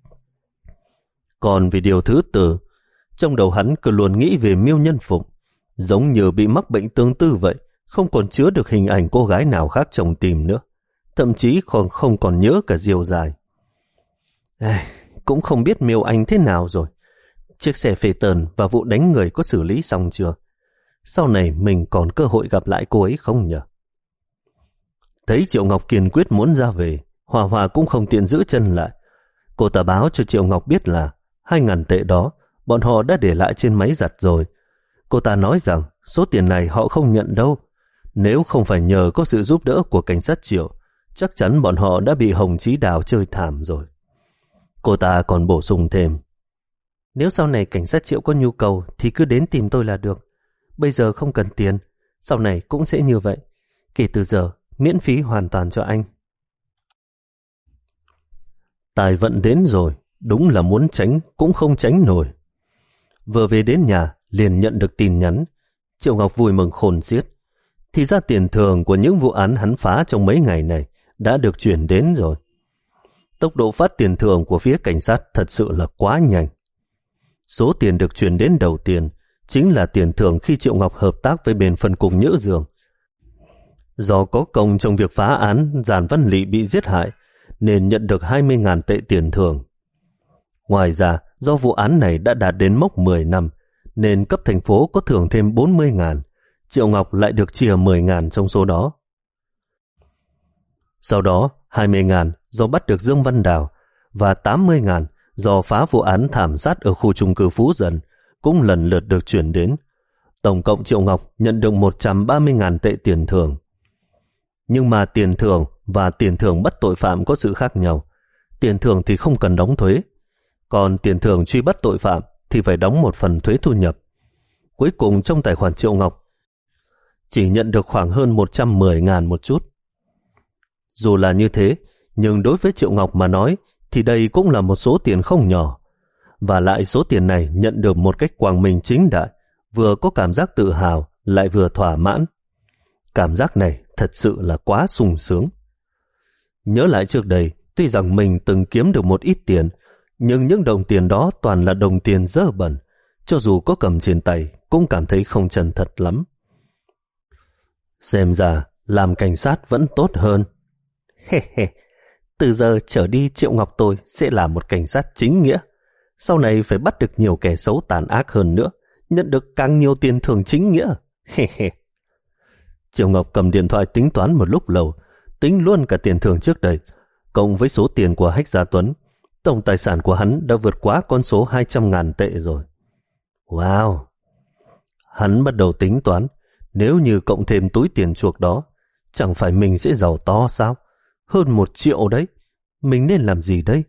Còn về điều thứ tư, trong đầu hắn cứ luôn nghĩ về Miêu Nhân Phụng, giống như bị mắc bệnh tương tự vậy, không còn chứa được hình ảnh cô gái nào khác trong tim nữa, thậm chí còn không còn nhớ cả Diêu Dài. Ê, cũng không biết Miêu Anh thế nào rồi, chiếc xe phê tờn và vụ đánh người có xử lý xong chưa? Sau này mình còn cơ hội gặp lại cô ấy không nhỉ? Thấy Triệu Ngọc kiên quyết muốn ra về, Hòa Hòa cũng không tiện giữ chân lại. Cô ta báo cho Triệu Ngọc biết là hai ngàn tệ đó bọn họ đã để lại trên máy giặt rồi. Cô ta nói rằng số tiền này họ không nhận đâu. Nếu không phải nhờ có sự giúp đỡ của cảnh sát Triệu, chắc chắn bọn họ đã bị Hồng Chí Đào chơi thảm rồi. Cô ta còn bổ sung thêm: nếu sau này cảnh sát Triệu có nhu cầu thì cứ đến tìm tôi là được. Bây giờ không cần tiền, sau này cũng sẽ như vậy. Kể từ giờ, miễn phí hoàn toàn cho anh. Tài vận đến rồi, đúng là muốn tránh cũng không tránh nổi. Vừa về đến nhà, liền nhận được tin nhắn. Triệu Ngọc vui mừng khôn xiết. Thì ra tiền thưởng của những vụ án hắn phá trong mấy ngày này đã được chuyển đến rồi. Tốc độ phát tiền thưởng của phía cảnh sát thật sự là quá nhanh. Số tiền được chuyển đến đầu tiên chính là tiền thưởng khi Triệu Ngọc hợp tác với bên phân cục Nhữ Dương. Do có công trong việc phá án Giản Văn Lị bị giết hại, nên nhận được hai mươi ngàn tệ tiền thưởng. Ngoài ra, do vụ án này đã đạt đến mốc mười năm, nên cấp thành phố có thưởng thêm bốn mươi ngàn. Triệu Ngọc lại được chia mười ngàn trong số đó. Sau đó, hai mươi ngàn do bắt được Dương Văn Đào và tám mươi ngàn do phá vụ án thảm sát ở khu chung cư Phú Dần cũng lần lượt được chuyển đến. Tổng cộng Triệu Ngọc nhận được một trăm ba mươi ngàn tệ tiền thưởng. Nhưng mà tiền thưởng và tiền thưởng bắt tội phạm có sự khác nhau. Tiền thưởng thì không cần đóng thuế, còn tiền thưởng truy bắt tội phạm thì phải đóng một phần thuế thu nhập. Cuối cùng trong tài khoản Triệu Ngọc chỉ nhận được khoảng hơn một trăm mười ngàn một chút. Dù là như thế, nhưng đối với Triệu Ngọc mà nói thì đây cũng là một số tiền không nhỏ. Và lại số tiền này nhận được một cách quang minh chính đại, vừa có cảm giác tự hào lại vừa thỏa mãn. Cảm giác này thật sự là quá sung sướng. Nhớ lại trước đây, tuy rằng mình từng kiếm được một ít tiền, nhưng những đồng tiền đó toàn là đồng tiền dơ bẩn, cho dù có cầm trên tay cũng cảm thấy không chân thật lắm. Xem ra làm cảnh sát vẫn tốt hơn. He he, từ giờ trở đi Triệu Ngọc tôi sẽ là một cảnh sát chính nghĩa. Sau này phải bắt được nhiều kẻ xấu tàn ác hơn nữa, nhận được càng nhiều tiền thưởng chính nghĩa. He he. Triệu Ngọc cầm điện thoại tính toán một lúc lâu, tính luôn cả tiền thưởng trước đây, cộng với số tiền của Hách Gia Tuấn. Tổng tài sản của hắn đã vượt quá con số hai trăm ngàn tệ rồi. Wow! Hắn bắt đầu tính toán, nếu như cộng thêm túi tiền chuộc đó, chẳng phải mình sẽ giàu to sao? Hơn một triệu đấy. Mình nên làm gì đây?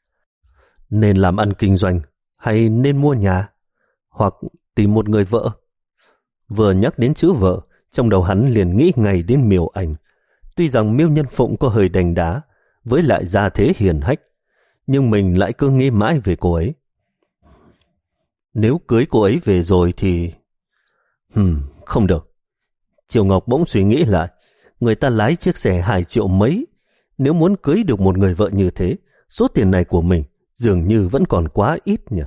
Nên làm ăn kinh doanh, hay nên mua nhà, hoặc tìm một người vợ? Vừa nhắc đến chữ vợ, trong đầu hắn liền nghĩ ngay đến Miêu Anh. Tuy rằng Miêu Nhân Phụng có hơi đành đá, với lại gia thế hiền hách, nhưng mình lại cứ nghĩ mãi về cô ấy. Nếu cưới cô ấy về rồi thì... Hừm, không được. Triệu Ngọc bỗng suy nghĩ lại, người ta lái chiếc xe hai triệu mấy. Nếu muốn cưới được một người vợ như thế, số tiền này của mình dường như vẫn còn quá ít nhỉ.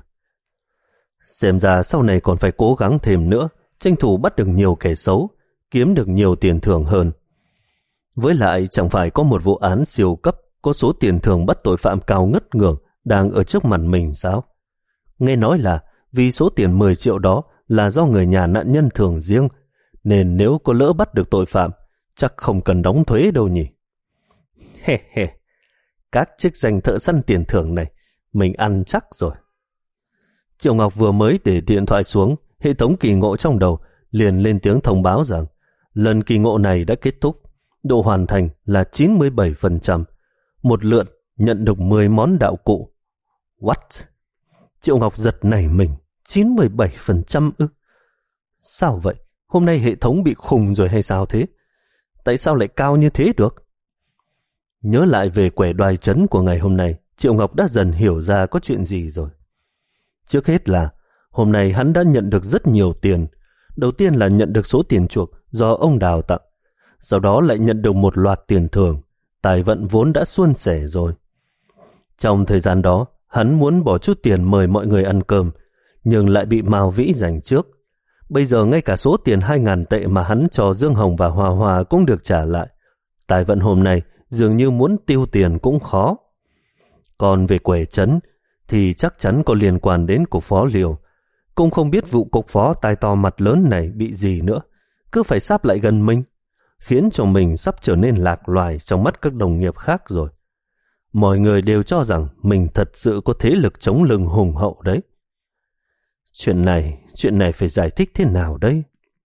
Xem ra sau này còn phải cố gắng thêm nữa, tranh thủ bắt được nhiều kẻ xấu, kiếm được nhiều tiền thưởng hơn. Với lại chẳng phải có một vụ án siêu cấp có số tiền thưởng bắt tội phạm cao ngất ngưỡng đang ở trước mặt mình sao? Nghe nói là vì số tiền mười triệu đó là do người nhà nạn nhân thưởng riêng, nên nếu có lỡ bắt được tội phạm, chắc không cần đóng thuế đâu nhỉ. He he, các chức danh thợ săn tiền thưởng này, mình ăn chắc rồi. Triệu Ngọc vừa mới để điện thoại xuống, hệ thống kỳ ngộ trong đầu liền lên tiếng thông báo rằng lần kỳ ngộ này đã kết thúc, độ hoàn thành là chín mươi bảy phần trăm, một lượt nhận được mười món đạo cụ. What? Triệu Ngọc giật nảy mình, chín mươi bảy phần trăm ư? Sao vậy? Hôm nay hệ thống bị khùng rồi hay sao thế? Tại sao lại cao như thế được? Nhớ lại về quẻ đoài trấn của ngày hôm nay, Triệu Ngọc đã dần hiểu ra có chuyện gì rồi. Trước hết là hôm nay hắn đã nhận được rất nhiều tiền. Đầu tiên là nhận được số tiền chuộc do ông Đào tặng, sau đó lại nhận được một loạt tiền thưởng. Tài vận vốn đã suôn sẻ rồi. Trong thời gian đó, hắn muốn bỏ chút tiền mời mọi người ăn cơm, nhưng lại bị Mao Vĩ giành trước. Bây giờ ngay cả số tiền hai ngàn tệ mà hắn cho Dương Hồng và Hòa Hòa cũng được trả lại. Tài vận hôm nay dường như muốn tiêu tiền cũng khó. Còn về quẻ trấn thì chắc chắn có liên quan đến cục phó Liêu. Cũng không biết vụ cục phó tai to mặt lớn này bị gì nữa, cứ phải sáp lại gần mình, khiến cho mình sắp trở nên lạc loài trong mắt các đồng nghiệp khác rồi. Mọi người đều cho rằng mình thật sự có thế lực chống lưng hùng hậu đấy. Chuyện này, chuyện này phải giải thích thế nào đấy?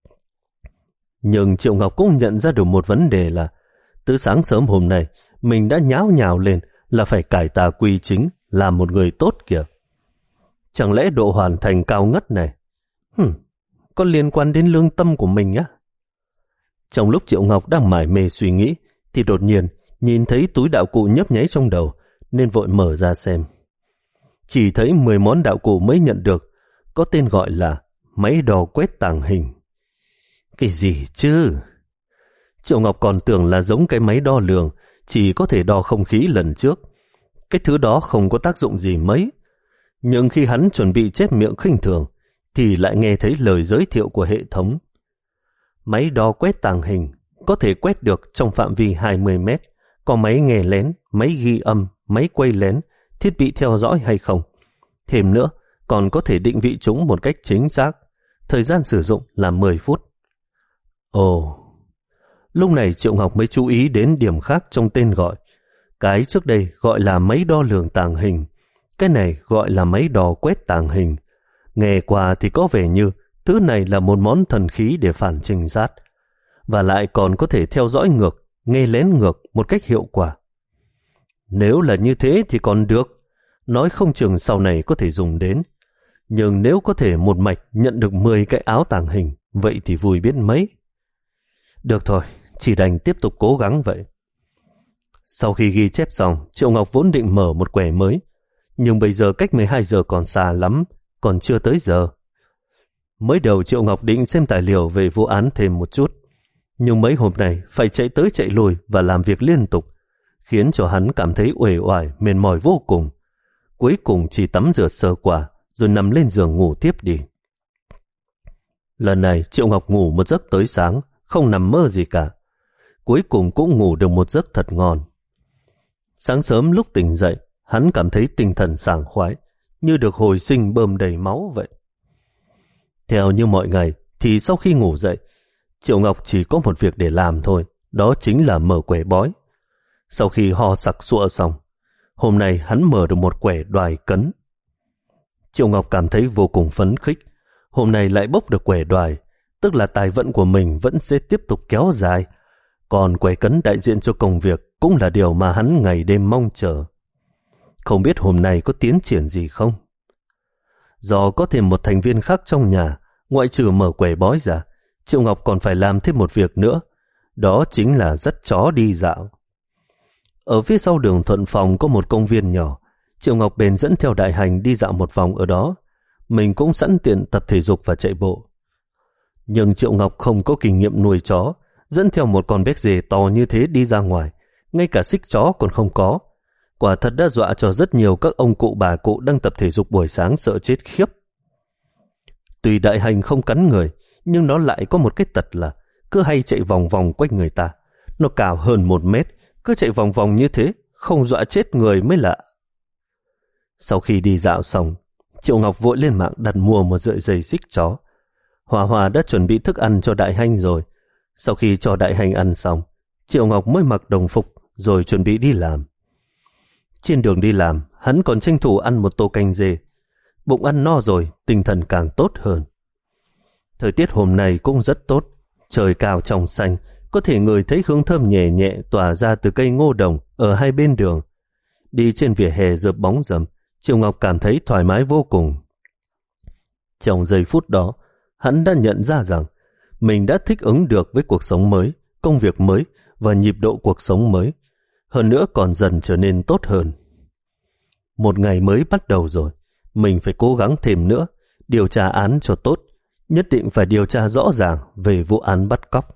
Nhưng Triệu Ngọc cũng nhận ra được một vấn đề là từ sáng sớm hôm nay mình đã nháo nhào lên là phải cải tà quy chính, làm một người tốt kìa. Chẳng lẽ độ hoàn thành cao ngất này Hừm, có liên quan đến lương tâm của mình á? Trong lúc Triệu Ngọc đang mải mê suy nghĩ thì đột nhiên nhìn thấy túi đạo cụ nhấp nháy trong đầu, nên vội mở ra xem. Chỉ thấy mười món đạo cụ mới nhận được có tên gọi là máy đo quét tàng hình. Cái gì chứ? Triệu Ngọc còn tưởng là giống cái máy đo lường chỉ có thể đo không khí lần trước. Cái thứ đó không có tác dụng gì mấy. Nhưng khi hắn chuẩn bị chép miệng khinh thường thì lại nghe thấy lời giới thiệu của hệ thống. Máy đo quét tàng hình có thể quét được trong phạm vi hai mươi mét, có máy nghe lén, máy ghi âm, máy quay lén, thiết bị theo dõi hay không. Thêm nữa, còn có thể định vị chúng một cách chính xác. Thời gian sử dụng là mười phút. Ồ, lúc này Triệu Ngọc mới chú ý đến điểm khác trong tên gọi. Cái trước đây gọi là máy đo lường tàng hình, cái này gọi là máy đo quét tàng hình. Nghe qua thì có vẻ như thứ này là một món thần khí để phản trinh sát, và lại còn có thể theo dõi ngược, nghe lén ngược một cách hiệu quả. Nếu là như thế thì còn được, nói không chừng sau này có thể dùng đến. Nhưng nếu có thể một mạch nhận được mười cái áo tàng hình, vậy thì vui biết mấy. Được thôi, chỉ đành tiếp tục cố gắng vậy. Sau khi ghi chép xong, Triệu Ngọc vốn định mở một quẻ mới, nhưng bây giờ cách mười hai giờ còn xa lắm, còn chưa tới giờ. Mới đầu Triệu Ngọc định xem tài liệu về vụ án thêm một chút, nhưng mấy hôm nay phải chạy tới chạy lui và làm việc liên tục, khiến cho hắn cảm thấy uể oải, mệt mỏi vô cùng. Cuối cùng chỉ tắm rửa sơ qua, rồi nằm lên giường ngủ tiếp đi. Lần này Triệu Ngọc ngủ một giấc tới sáng, không nằm mơ gì cả. Cuối cùng cũng ngủ được một giấc thật ngon. Sáng sớm lúc tỉnh dậy, hắn cảm thấy tinh thần sảng khoái, như được hồi sinh bơm đầy máu vậy. Theo như mọi ngày, thì sau khi ngủ dậy, Triệu Ngọc chỉ có một việc để làm thôi, đó chính là mở quẻ bói. Sau khi ho sặc sụa xong, hôm nay hắn mở được một quẻ đoài cấn. Triệu Ngọc cảm thấy vô cùng phấn khích, hôm nay lại bốc được quẻ đoài, tức là tài vận của mình vẫn sẽ tiếp tục kéo dài, còn quẻ cấn đại diện cho công việc cũng là điều mà hắn ngày đêm mong chờ. Không biết hôm nay có tiến triển gì không? Do có thêm một thành viên khác trong nhà, ngoại trừ mở quẻ bói ra, Triệu Ngọc còn phải làm thêm một việc nữa, đó chính là dắt chó đi dạo. Ở phía sau đường Thuận Phòng có một công viên nhỏ, Triệu Ngọc bèn dẫn theo Đại Hành đi dạo một vòng ở đó. Mình cũng sẵn tiện tập thể dục và chạy bộ. Nhưng Triệu Ngọc không có kinh nghiệm nuôi chó, dẫn theo một con béc dê to như thế đi ra ngoài, ngay cả xích chó còn không có. Quả thật đã dọa cho rất nhiều các ông cụ bà cụ đang tập thể dục buổi sáng sợ chết khiếp. Tuy Đại Hành không cắn người, nhưng nó lại có một cái tật là cứ hay chạy vòng vòng quanh người ta. Nó cao hơn một mét, cứ chạy vòng vòng như thế, không dọa chết người mới lạ. Sau khi đi dạo xong, Triệu Ngọc vội lên mạng đặt mua một sợi dây xích chó. Hòa Hòa đã chuẩn bị thức ăn cho Đại Hành rồi. Sau khi cho Đại Hành ăn xong, Triệu Ngọc mới mặc đồng phục rồi chuẩn bị đi làm. Trên đường đi làm, hắn còn tranh thủ ăn một tô canh dê. Bụng ăn no rồi, tinh thần càng tốt hơn. Thời tiết hôm nay cũng rất tốt, trời cao trong xanh, có thể ngửi thấy hương thơm nhẹ nhẹ tỏa ra từ cây ngô đồng ở hai bên đường. Đi trên vỉa hè rợp bóng rầm, Triệu Ngọc cảm thấy thoải mái vô cùng. Trong giây phút đó, hắn đã nhận ra rằng mình đã thích ứng được với cuộc sống mới, công việc mới và nhịp độ cuộc sống mới. Hơn nữa còn dần trở nên tốt hơn. Một ngày mới bắt đầu rồi, mình phải cố gắng thêm nữa, điều tra án cho tốt, nhất định phải điều tra rõ ràng về vụ án bắt cóc.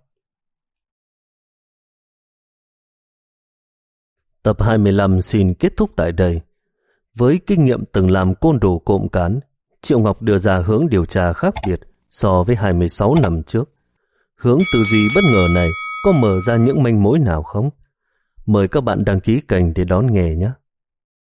Tập hai mươi lăm xin kết thúc tại đây. Với kinh nghiệm từng làm côn đồ cộng cán, Triệu Ngọc đưa ra hướng điều tra khác biệt so với hai mươi sáu năm trước. Hướng tư duy bất ngờ này có mở ra những manh mối nào không? Mời các bạn đăng ký kênh để đón nghe nhé.